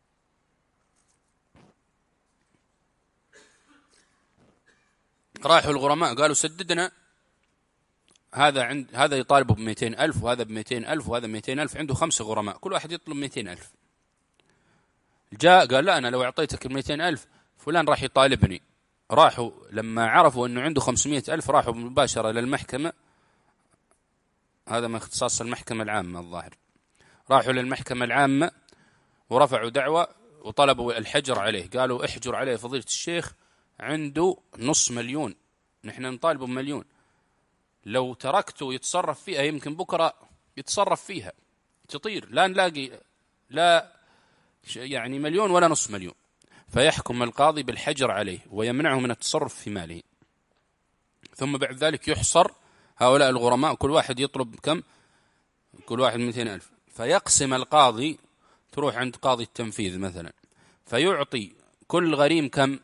راحوا الغرماء قالوا سددنا، هذا عند هذا يطالبه بمئتين ألف وهذا بمئتين ألف وهذا بمئتين ألف، عنده خمسة غرماء كل واحد يطلب مئتين ألف. جاء قال لا، أنا لو أعطيتك المئتين ألف فلان راح يطالبني. راحوا لما عرفوا أنه عنده خمسمائة ألف راحوا مباشرة للمحكمة، هذا من اختصاص المحكمة العامة الظاهر، راحوا للمحكمة العامة ورفعوا دعوة وطلبوا الحجر عليه. قالوا احجر عليه فضيلة الشيخ، عنده نص مليون، نحن نطالبه بمليون، لو تركته يتصرف فيها يمكن بكرة يتصرف فيها تطير، لا نلاقي لا يعني مليون ولا نص مليون. فيحكم القاضي بالحجر عليه ويمنعه من التصرف في ماله. ثم بعد ذلك يحصر هؤلاء الغرماء، كل واحد يطلب كم؟ كل واحد مئتين ألف. فيقسم القاضي، تروح عند قاضي التنفيذ مثلا فيعطي كل غريم كم؟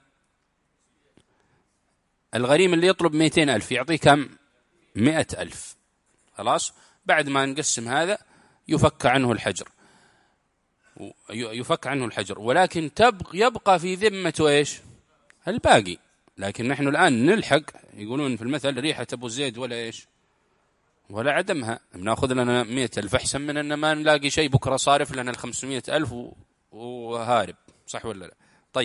الغريم اللي يطلب مئتين ألف يعطيه كم؟ مئة ألف. خلاص، بعد ما نقسم هذا يفك عنه الحجر، يفك عنه الحجر، ولكن تبق يبقى في ذمته إيش؟ الباقي. لكن نحن الآن نلحق، يقولون في المثل ريحة أبو زيد ولا إيش ولا عدمها، بناخذ لنا مئة ألف أحسن من أن ما نلاقي شيء بكرة صارف لنا الخمسمائة ألف وهارب، صح ولا لا؟ طيب،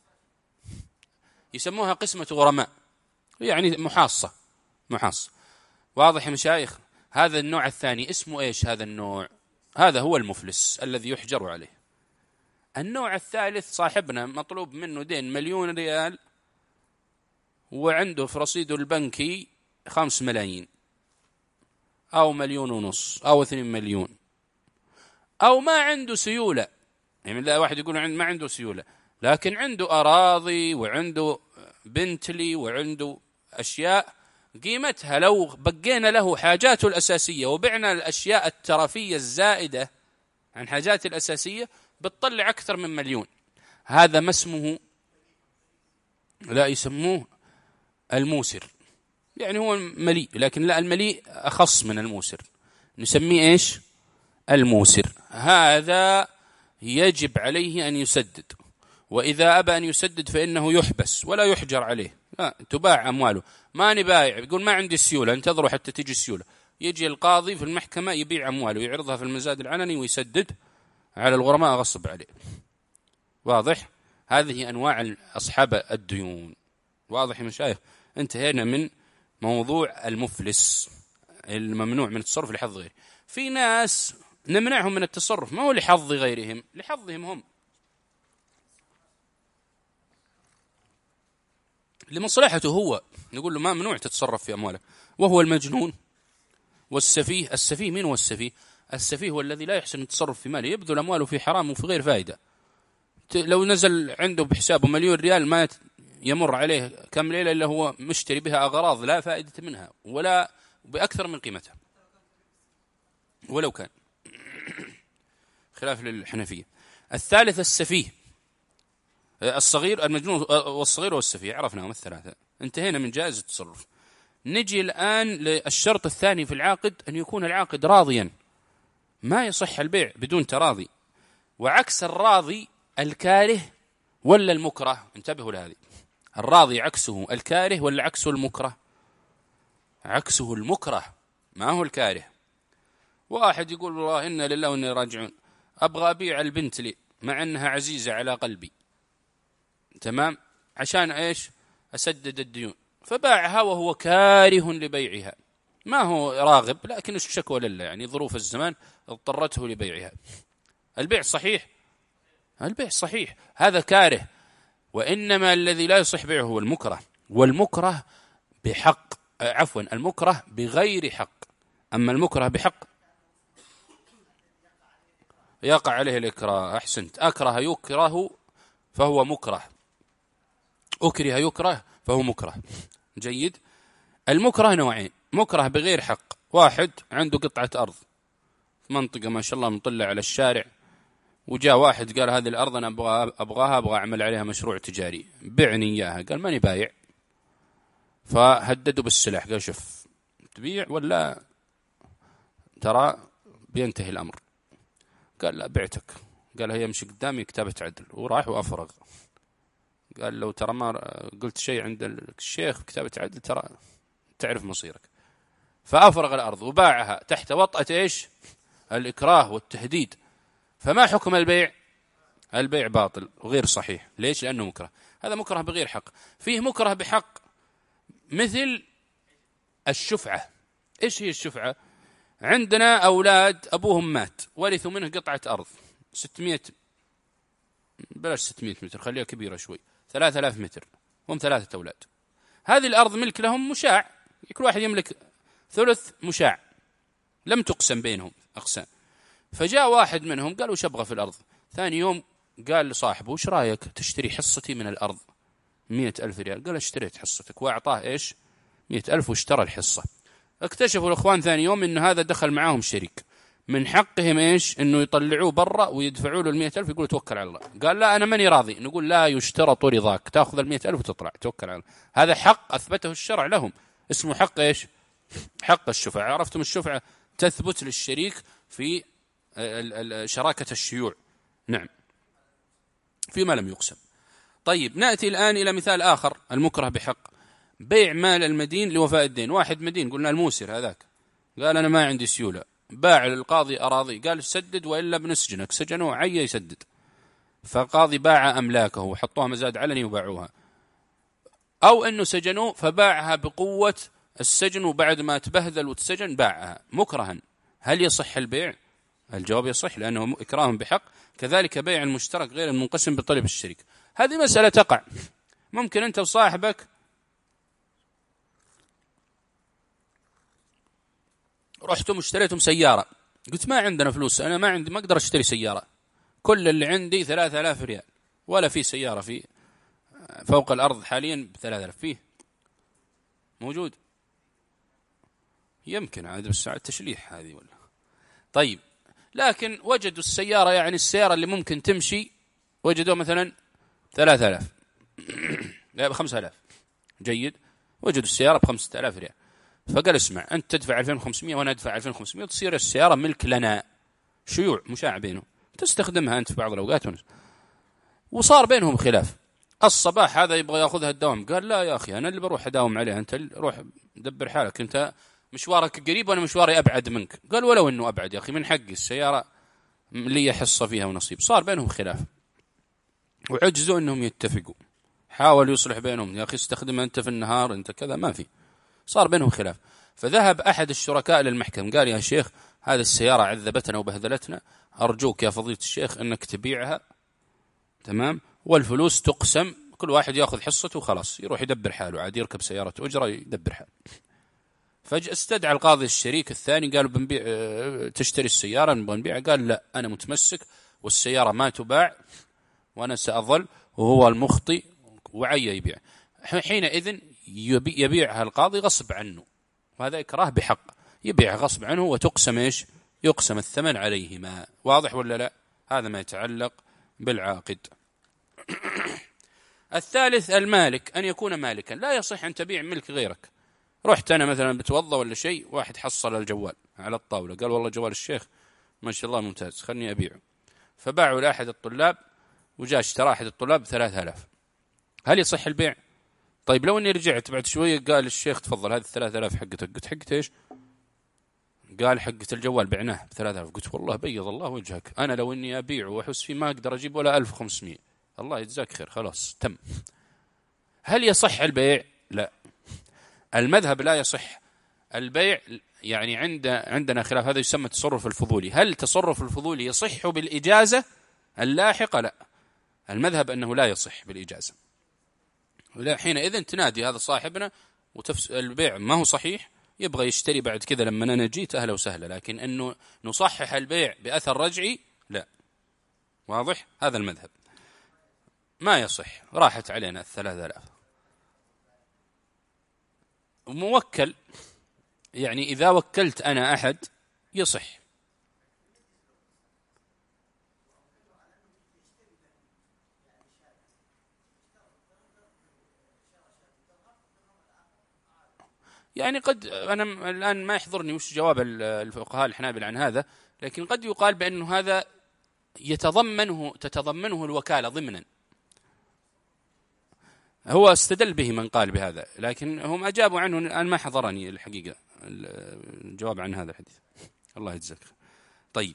يسموها قسمة غرماء، يعني محاصة محاصة. واضح يا مشايخ؟ هذا النوع الثاني اسمه إيش؟ هذا النوع هذا هو المفلس الذي يحجر عليه. النوع الثالث صاحبنا مطلوب منه دين مليون ريال وعنده في رصيده البنكي خمس ملايين أو مليون ونص أو اثنين مليون، أو ما عنده سيولة. يعني لا واحد يقول ما عنده سيولة لكن عنده أراضي وعنده بنتلي وعنده أشياء قيمتها لو بقينا له حاجاته الأساسية وبعنا الأشياء الترفية الزائدة عن حاجات الأساسية بتطلع أكثر من مليون. هذا ما اسمه، لا يسموه الموسر، يعني هو مليء، لكن لا، المليء أخص من الموسر، نسميه إيش؟ الموسر. هذا يجب عليه أن يسدد، وإذا أبى أن يسدد فإنه يحبس ولا يحجر عليه، لا، تباع أمواله. ما نبايع، يقول ما عندي السيولة، انتظروا حتى تيجي السيولة، يجي القاضي في المحكمة يبيع أمواله ويعرضها في المزاد العلني ويسدد على الغرماء غصب عليه. واضح؟ هذه أنواع أصحاب الديون. واضح يا مشايخ؟ انتهينا من موضوع المفلس الممنوع من التصرف لحظ غيره. في ناس نمنعهم من التصرف ما هو لحظ غيرهم، لحظهم هم، لمصلحته هو، نقول له ما ممنوع تتصرف في أمواله، وهو المجنون والسفيه. السفيه مين هو السفيه؟ السفيه هو الذي لا يحسن التصرف في ماله، يبذل أمواله في حرام وفي غير فائدة. لو نزل عنده بحسابه مليون ريال ما يمر عليه كم ليلة إلا هو مشتري بها أغراض لا فائدة منها ولا بأكثر من قيمتها ولو كان، خلاف للحنفية. الثالث السفيه، الصغير المجنون والصغير والسفيه، عرفناهم الثلاثة، انتهينا من جائز التصرف. نجي الآن للشرط الثاني في العاقد، أن يكون العاقد راضيا، ما يصح البيع بدون تراضي. وعكس الراضي الكاره ولا المكره، انتبهوا لهذه، الراضي عكسه الكاره ولا عكسه المكره؟ عكسه المكره، ما هو الكاره. واحد يقول والله إنا لله وإنا راجعون، أبغى أبيع البنت لي مع أنها عزيزة على قلبي، تمام، عشان إيش؟ أسدد الديون، فباعها وهو كاره لبيعها، ما هو راغب لكن الشكوى لله، يعني ظروف الزمان اضطرته لبيعها. البيع صحيح، البيع صحيح، هذا كاره. وإنما الذي لا يصح بيعه هو المكره، والمكره بحق، عفوا المكره بغير حق. أما المكره بحق يقع عليه الإكراه. أحسنت، أكره يكره فهو مكره، أكره يكره فهو مكره. جيد. المكره نوعين، مكره بغير حق، واحد عنده قطعة أرض في منطقة ما شاء الله مطلع على الشارع، وجاء واحد قال هذه الأرض أنا أبغى أبغاها أبغى أعمل عليها مشروع تجاري، بعني إياها. قال ماني بايع، فهددوا بالسلاح، قال شوف تبيع ولا ترى بينتهي الأمر. قال لا بعتك. قال هي يمشي قدامي كتابة عدل، وراح وأفرغ. قال لو ترى ما قلت شيء عند الشيخ كتابة عدل ترى تعرف مصيرك. فأفرغ الأرض وباعها تحت وطأة إيش؟ الإكراه والتهديد. فما حكم البيع؟ البيع باطل وغير صحيح. ليش؟ لأنه مكره. هذا مكره بغير حق. فيه مكره بحق مثل الشفعة. إيش هي الشفعة؟ عندنا أولاد أبوهم مات ورثوا منه قطعة أرض ستمائة، بلاش ستمائة متر، خليها كبيرة شوي، ثلاثة آلاف متر، هم ثلاثة أولاد. هذه الأرض ملك لهم مشاع، كل واحد يملك ثلث مشاع، لم تقسم بينهم أقسام. فجاء واحد منهم قال وش أبغى في الأرض؟ ثاني يوم قال لصاحبه وش رأيك تشتري حصتي من الأرض مئة ألف ريال؟ قال اشتريت حصتك، وأعطاه إيش؟ مئة ألف، واشترى الحصة. اكتشفوا الأخوان ثاني يوم إن هذا دخل معاهم شريك، من حقهم إيش؟ إنه يطلعوه برا ويدفعوا له المئة ألف، يقولوا توكل على الله. قال لا أنا ماني راضي. نقول لا يشترط رضاك، تأخذ المئة ألف وتطلع، توكل على الله. هذا حق أثبته الشرع لهم، اسمه حق إيش؟ حق الشفعة. عرفتم الشفعة تثبت للشريك في شراكة الشيوع، نعم، فيما لم يقسم. طيب نأتي الآن إلى مثال آخر، المكره بحق، بيع مال المدين لوفاء الدين. واحد مدين، قلنا الموسر هذاك، قال أنا ما عندي سيولة، باع للقاضي أراضي، قال سدد وإلا بنسجنك، سجنوه عي يسدد. فالقاضي باع أملاكه وحطوها مزاد علني وباعوها، أو أنه سجنوه فباعها بقوة السجن، وبعد ما تبهذل وتسجن باعها مكرها. هل يصح البيع؟ الجواب يصح، لأنه إكراه بحق. كذلك بيع المشترك غير المنقسم بطلب الشريك. هذه مسألة تقع، ممكن أنت وصاحبك رحتم اشتريتم سيارة، قلت ما عندنا فلوس، أنا ما عندي، ما أقدر أشتري سيارة، كل اللي عندي ثلاثة آلاف ريال، ولا في سيارة في فوق الأرض حاليا بثلاثة آلاف، فيه موجود يمكن عاد بس ساعة تشليح هذه ولا. طيب لكن وجدوا السيارة، يعني السيارة اللي ممكن تمشي وجدوا مثلا ثلاثة آلاف لا بخمسة آلاف. جيد. وجدوا السيارة بخمسة آلاف ريال، فقال اسمع أنت تدفع ألفين وخمسمائة وأنا أدفع ألفين وخمسمائة، تصير السيارة ملك لنا، شيوع مشاع بينهم، تستخدمها أنت في بعض الأوقات. وصار بينهم خلاف. الصباح هذا يبغى يأخذها الدوام، قال لا يا أخي أنا اللي بروح أداوم عليها، أنت روح دبر حالك، أنت مشوارك قريب وأنا مشواري أبعد منك. قال ولو أنه أبعد يا أخي من حقي، السيارة لي حصة فيها ونصيب. صار بينهم خلاف وعجزوا أنهم يتفقوا. حاول يصلح بينهم، يا أخي استخدمها أنت في النهار أنت كذا، ما في. صار بينهم خلاف. فذهب أحد الشركاء للمحكم قال يا شيخ هذه السيارة عذبتنا وبهذلتنا، أرجوك يا فضيلة الشيخ أنك تبيعها، تمام، والفلوس تقسم، كل واحد يأخذ حصته وخلاص يروح يدبر حاله، عاد يركب سيارة أجرة يدبر حاله. فاستدعى القاضي الشريك الثاني، قالوا بنبيع، تشتري السيارة نبغى نبيعها. قال لا أنا متمسك والسيارة ما تباع وأنا سأظل، وهو المخطئ وعي يبيع. حينئذ يبيعها القاضي غصب عنه، وهذا إكراه بحق، يبيعها غصب عنه وتقسم إيش؟ يقسم الثمن عليهما. واضح ولا لا؟ هذا ما يتعلق بالعاقد. الثالث المالك، أن يكون مالكا. لا يصح أن تبيع ملك غيرك. رحت أنا مثلا بتوضى ولا شيء، واحد حصل الجوال على الطاولة، قال والله جوال الشيخ ما شاء الله ممتاز، خلني أبيعه. فباعوا لأحد الطلاب، وجاء اشترى أحد الطلاب بثلاثة آلاف. هل يصح البيع؟ طيب لو أني رجعت بعد شوية قال الشيخ تفضل هذه الثلاثة آلاف حقتك، قلت حقت إيش؟ قال حقة الجوال بعناه بثلاثة آلاف. قلت والله بيض الله وجهك، أنا لو أني أبيعه وأحس فيه ما أقدر أجيب ولا ألف وخمسمائة، الله يجزاك خير، خلاص تم. هل يصح البيع؟ لا. المذهب لا يصح البيع، يعني عند عندنا خلاف، هذا يسمى تصرف الفضولي. هل تصرف الفضولي يصح بالإجازة اللاحقة؟ لا، المذهب أنه لا يصح بالإجازة. حينئذ تنادي هذا صاحبنا وتفس البيع ما هو صحيح، يبغى يشتري بعد كذا لما أنا جيت أهلا وسهلا، لكن أنه نصحح البيع بأثر رجعي لا. واضح؟ هذا المذهب ما يصح. راحت علينا الثلاثة آلاف. موكل، يعني إذا وكلت أنا أحد يصح. يعني قد أنا الآن ما يحضرني وش جواب الفقهاء الحنابلة عن هذا، لكن قد يقال بأنه هذا يتضمنه تتضمنه الوكالة ضمنا. هو استدل به من قال بهذا، لكن هم أجابوا عنه. الآن ما حضرني الحقيقة الجواب عن هذا الحديث، الله يجزاك. طيب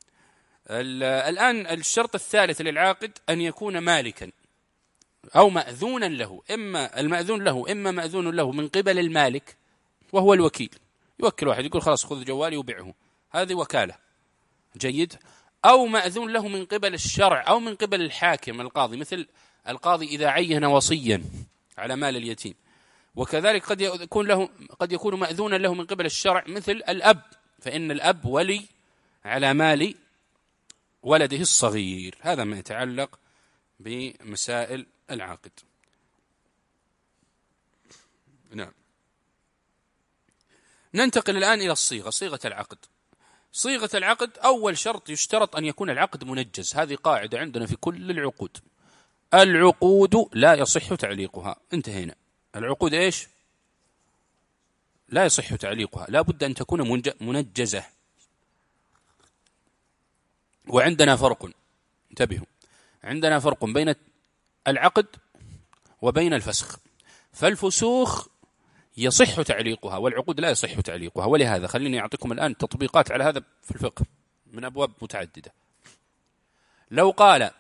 الآن الشرط الثالث للعاقد أن يكون مالكا أو مأذونا له. إما المأذون له إما مأذون له من قبل المالك وهو الوكيل، يوكل واحد يقول خلاص خذ جوالي وبيعه، هذه وكالة، جيد. أو مأذون له من قبل الشرع أو من قبل الحاكم القاضي، مثل القاضي إذا عين وصيا على مال اليتيم. وكذلك قد يكون له قد يكون مأذونا له من قبل الشرع مثل الأب، فإن الأب ولي على مال ولده الصغير. هذا ما يتعلق بمسائل العقد. نعم. ننتقل الآن إلى الصيغة، صيغة العقد. صيغة العقد أول شرط يشترط أن يكون العقد منجز. هذه قاعدة عندنا في كل العقود. العقود لا يصح تعليقها. انتهينا. العقود إيش؟ لا يصح تعليقها، لا بد أن تكون منجزة. وعندنا فرق، انتبهوا، عندنا فرق بين العقد وبين الفسخ. فالفسوخ يصح تعليقها والعقود لا يصح تعليقها. ولهذا خليني أعطيكم الآن تطبيقات على هذا في الفقه من أبواب متعددة. لو قال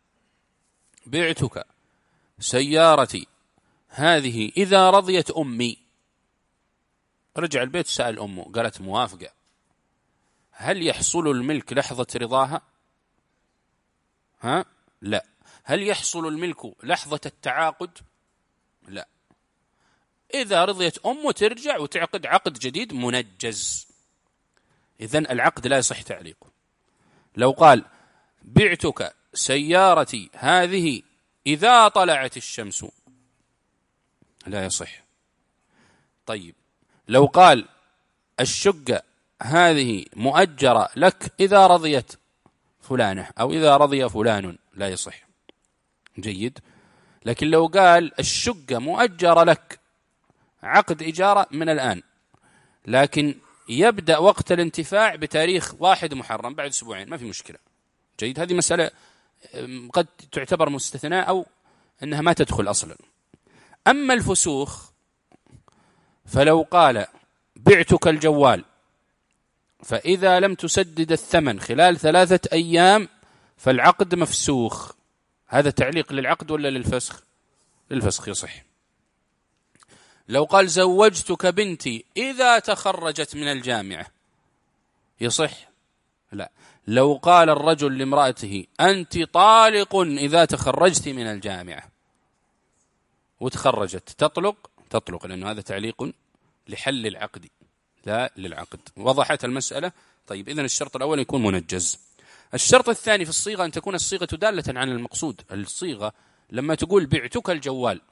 بعتك سيارتي هذه إذا رضيت أمي، رجع البيت سأل أمه قالت موافقة، هل يحصل الملك لحظة رضاها؟ ها؟ لا. هل يحصل الملك لحظة التعاقد؟ لا. إذا رضيت أمه ترجع وتعقد عقد جديد منجز. إذن العقد لا يصح تعليقه. لو قال بعتك سيارتي هذه إذا طلعت الشمس، لا يصح. طيب لو قال الشقة هذه مؤجرة لك إذا رضيت فلانة أو إذا رضي فلان، لا يصح، جيد. لكن لو قال الشقة مؤجرة لك عقد إجارة من الآن، لكن يبدأ وقت الانتفاع بتاريخ واحد محرم بعد أسبوعين، ما في مشكلة، جيد. هذه مسألة قد تعتبر مستثناء أو أنها ما تدخل أصلا. أما الفسوخ فلو قال بعتك الجوال فإذا لم تسدد الثمن خلال ثلاثة أيام فالعقد مفسوخ. هذا تعليق للعقد ولا للفسخ؟ للفسخ، يصح. لو قال زوجتك بنتي إذا تخرجت من الجامعة، يصح؟ لا. لو قال الرجل لامرأته أنت طالق إذا تخرجت من الجامعة وتخرجت، تطلق؟ تطلق، لأنه هذا تعليق لحل العقد لا للعقد. وضحت المسألة؟ طيب إذن الشرط الأول يكون منجز. الشرط الثاني في الصيغة أن تكون الصيغة دالة عن المقصود. الصيغة لما تقول بعتك الجوال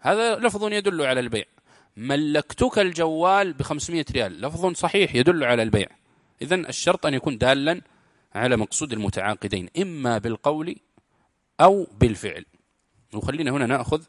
هذا لفظ يدل على البيع. ملكتك الجوال بخمسمائة ريال لفظ صحيح يدل على البيع. إذن الشرط أن يكون دالا على مقصود المتعاقدين إما بالقول أو بالفعل. وخلينا هنا نأخذ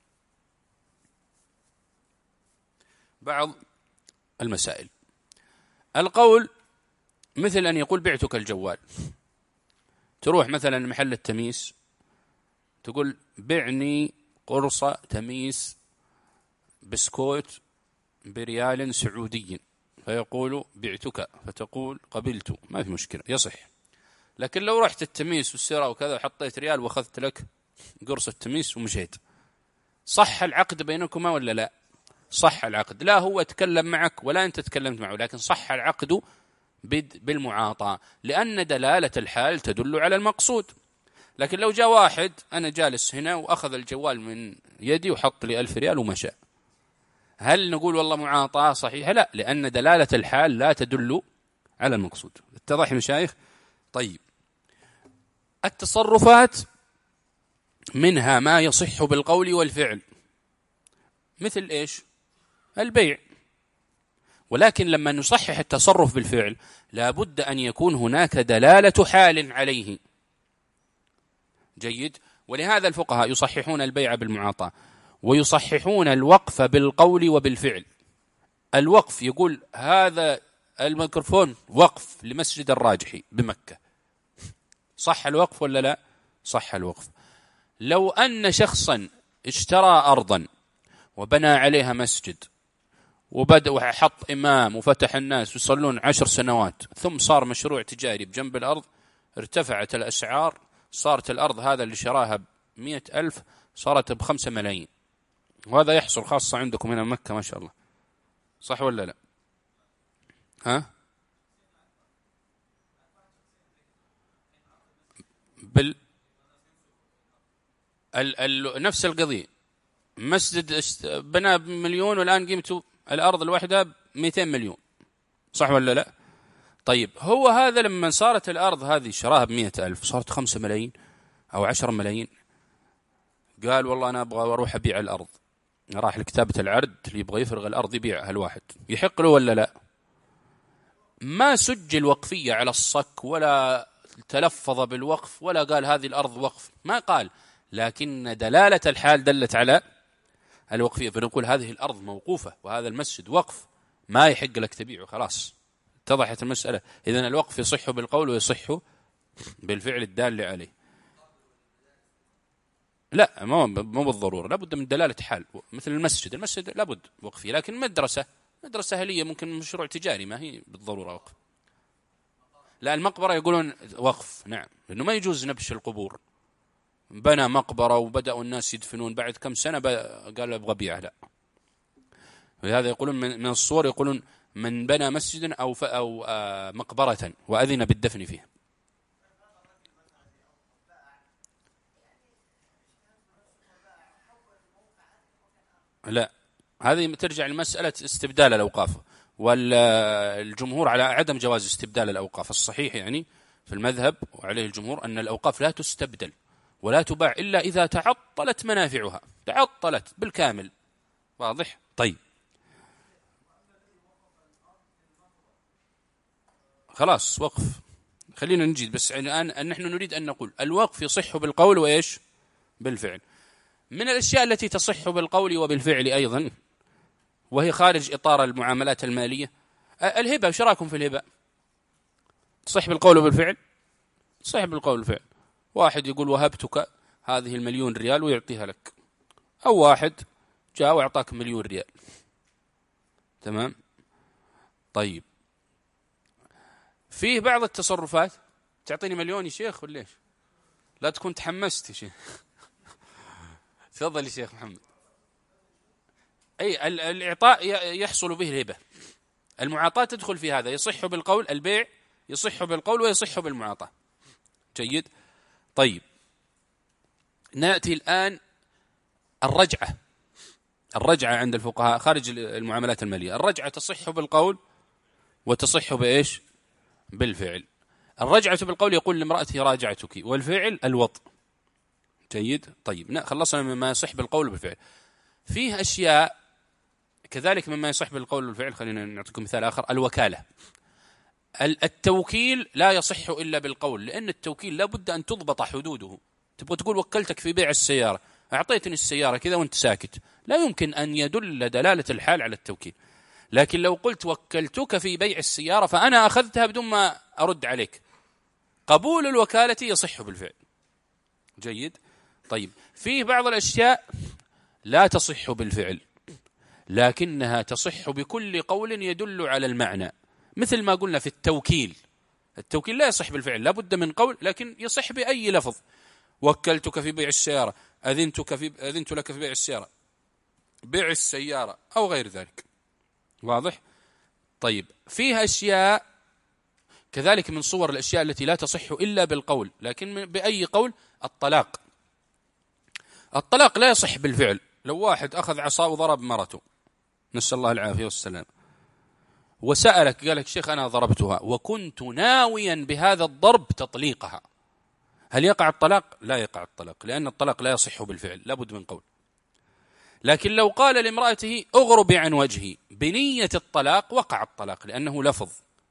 بعض المسائل. القول مثل أن يقول بعتك الجوال. تروح مثلا محل التميس تقول بعني قرصة تميس بسكوت بريال سعودي، فيقول بعتك، فتقول قبلت، ما في مشكلة يصح. لكن لو رحت التميس والسراء وكذا وحطيت ريال واخذت لك قرصة تميس ومشيت، صح العقد بينكما ولا لا؟ صح العقد، لا هو تكلم معك ولا أنت تكلمت معه، لكن صح العقد بالمعاطاة، لأن دلالة الحال تدل على المقصود. لكن لو جاء واحد أنا جالس هنا وأخذ الجوال من يدي وحط لي ألف ريال ومشى، هل نقول والله معاطاة صحيحة؟ لا، لأن دلالة الحال لا تدل على المقصود. اتضح يا مشايخ؟ طيب، التصرفات منها ما يصح بالقول والفعل، مثل إيش؟ البيع. ولكن لما نصحح التصرف بالفعل لابد أن يكون هناك دلالة حال عليه. جيد. ولهذا الفقهاء يصححون البيع بالمعاطاة، ويصححون الوقف بالقول وبالفعل. الوقف يقول هذا الميكروفون وقف لمسجد الراجحي بمكة، صح الوقف ولا لا؟ صح الوقف. لو أن شخصا اشترى أرضا وبنى عليها مسجد وبدأ وحط إمام وفتح الناس يصلون عشر سنوات، ثم صار مشروع تجاري بجنب الأرض، ارتفعت الأسعار، صارت الأرض هذا اللي شراها بمئة ألف صارت بخمسة ملايين، وهذا يحصل خاصة عندكم هنا مكة ما شاء الله، صح ولا لا؟ ها؟ بال ال... ال... نفس القضية، مسجد بنى بمليون والآن قيمته الأرض الواحدة مئتين مليون، صح ولا لا؟ طيب، هو هذا لما صارت الأرض هذه شراها بمئة ألف صارت خمسة ملايين أو عشر ملايين، قال والله أنا أبغى أروح أبيع الأرض، راح لكتابة العرض اللي يبغى يفرغ الأرض يبيعها الواحد، يحق له ولا لا؟ ما سجل وقفية على الصك ولا تلفظ بالوقف ولا قال هذه الأرض وقف، ما قال، لكن دلالة الحال دلت على الوقفية، فنقول هذه الأرض موقوفة وهذا المسجد وقف، ما يحق لك تبيعه، خلاص اتضحت المسألة. إذن الوقف يصح بالقول ويصح بالفعل الدال عليه. لا، مو بالضرورة، لابد من دلالة حال. مثل المسجد، المسجد لابد وقفية، لكن مدرسة مدرسة أهلية ممكن مشروع تجاري ما هي بالضرورة وقف. لا، المقبرة يقولون وقف، نعم، لأنه ما يجوز نبش القبور. بنى مقبرة وبدأوا الناس يدفنون، بعد كم سنة قال أبغى بيعه، لا. ولهذا يقولون من الصور، يقولون من بنى مسجدا أو أو مقبرة وأذن بالدفن فيه. لا، هذه ترجع لمسألة استبدال الأوقاف، والجمهور على عدم جواز استبدال الأوقاف. الصحيح يعني في المذهب وعليه الجمهور أن الأوقاف لا تستبدل ولا تباع إلا إذا تعطلت منافعها، تعطلت بالكامل، واضح؟ طيب، خلاص وقف، خلينا نجيد، بس الآن نحن نريد أن نقول الوقف يصح بالقول وإيش؟ بالفعل. من الأشياء التي تصح بالقول وبالفعل أيضا، وهي خارج إطار المعاملات المالية، الهبة. وش رايكم في الهبة؟ تصح بالقول وبالفعل؟ تصح بالقول والفعل. واحد يقول وهبتك هذه المليون ريال ويعطيها لك، أو واحد جاء وأعطاك مليون ريال، تمام؟ طيب، فيه بعض التصرفات تعطيني مليون يا شيخ ولا ايش؟ لا تكون تحمست يا شيخ. تفضل يا شيخ محمد. أي الإعطاء يحصل به الهبة، المعاطاة تدخل في هذا، يصح بالقول، البيع يصح بالقول ويصح بالمعاطاة. جيد. طيب، نأتي الآن الرجعة. الرجعة عند الفقهاء خارج المعاملات المالية، الرجعة تصح بالقول وتصح بإيش؟ بالفعل. الرجعة بالقول يقول لامرأته راجعتك، والفعل الوطء. جيد. طيب، خلصنا مما يصح بالقول وبالفعل. فيه أشياء كذلك مما يصح بالقول والفعل. خلينا نعطيكم مثال آخر. الوكالة، التوكيل لا يصح إلا بالقول، لأن التوكيل لا بد أن تضبط حدوده. تبغى تقول وكلتك في بيع السيارة، أعطيتني السيارة كذا وانت ساكت، لا يمكن أن يدل دلالة الحال على التوكيل. لكن لو قلت وكلتك في بيع السيارة فأنا أخذتها بدون ما أرد عليك، قبول الوكالة يصح بالفعل. جيد. طيب، فيه بعض الأشياء لا تصح بالفعل لكنها تصح بكل قول يدل على المعنى، مثل ما قلنا في التوكيل. التوكيل لا يصح بالفعل، لا بد من قول، لكن يصح بأي لفظ. وكلتك في بيع السيارة، أذنتك في أذنت لك في بيع السيارة، بيع السيارة أو غير ذلك. واضح؟ طيب، فيها أشياء كذلك من صور الأشياء التي لا تصح إلا بالقول، لكن بأي قول. الطلاق، الطلاق لا يصح بالفعل. لو واحد أخذ عصا وضرب مرته، نسأل الله العافية والسلام، وسألك قال لك شيخ أنا ضربتها وكنت ناويا بهذا الضرب تطليقها، هل يقع الطلاق؟ لا يقع الطلاق، لأن الطلاق لا يصح بالفعل، لا بد من قول. لكن لو قال لامرأته اغربي عن وجهي بنية الطلاق، وقع الطلاق، لأنه لفظ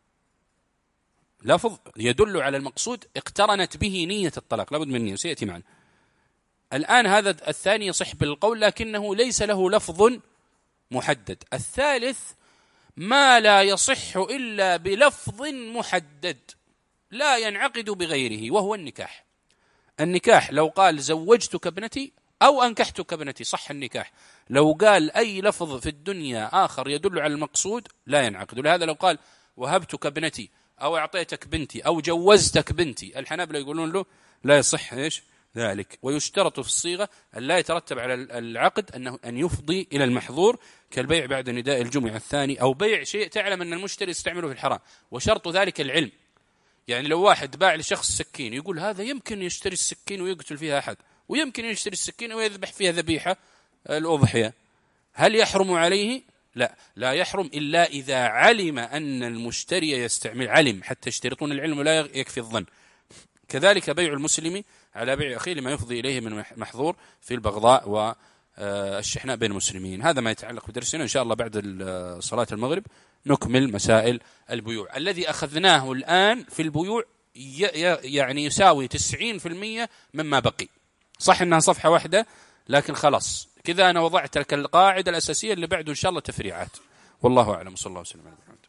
لفظ يدل على المقصود، اقترنت به نية الطلاق، لا بد من نية، سيأتي معنا. الآن هذا الثاني يصح بالقول لكنه ليس له لفظ محدد. الثالث ما لا يصح إلا بلفظ محدد لا ينعقد بغيره، وهو النكاح. النكاح لو قال زوجتك ابنتي أو أنكحتك ابنتي صح النكاح. لو قال أي لفظ في الدنيا آخر يدل على المقصود لا ينعقد. ولهذا لو قال وهبتك ابنتي أو أعطيتك بنتي أو جوزتك بنتي، الحنابلة يقولون له لا يصح إيش ذلك. ويشترط في الصيغة أن لا يترتب على العقد أنه أن يفضي إلى المحظور، كالبيع بعد نداء الجمعة الثاني، أو بيع شيء تعلم أن المشتري يستعمله في الحرام، وشرط ذلك العلم. يعني لو واحد باع لشخص سكين يقول هذا يمكن يشتري السكين ويقتل فيها أحد، ويمكن يشتري السكين ويذبح فيها ذبيحة الأضحية، هل يحرم عليه؟ لا، لا يحرم إلا إذا علم أن المشتري يستعمل، علم، حتى يشترطون العلم ولا يكفي الظن. كذلك بيع المسلم على بيع أخيه لما يفضي إليه من محظور في البغضاء والشحناء بين المسلمين. هذا ما يتعلق بدرسنا. إن شاء الله بعد صلاة المغرب نكمل مسائل البيوع. الذي أخذناه الآن في البيوع يعني يساوي تسعين بالمئة مما بقي. صح أنها صفحة واحدة، لكن خلاص كذا أنا وضعت لك القاعدة الأساسية اللي بعده إن شاء الله تفريعات. والله أعلم. صلى الله عليه وسلم.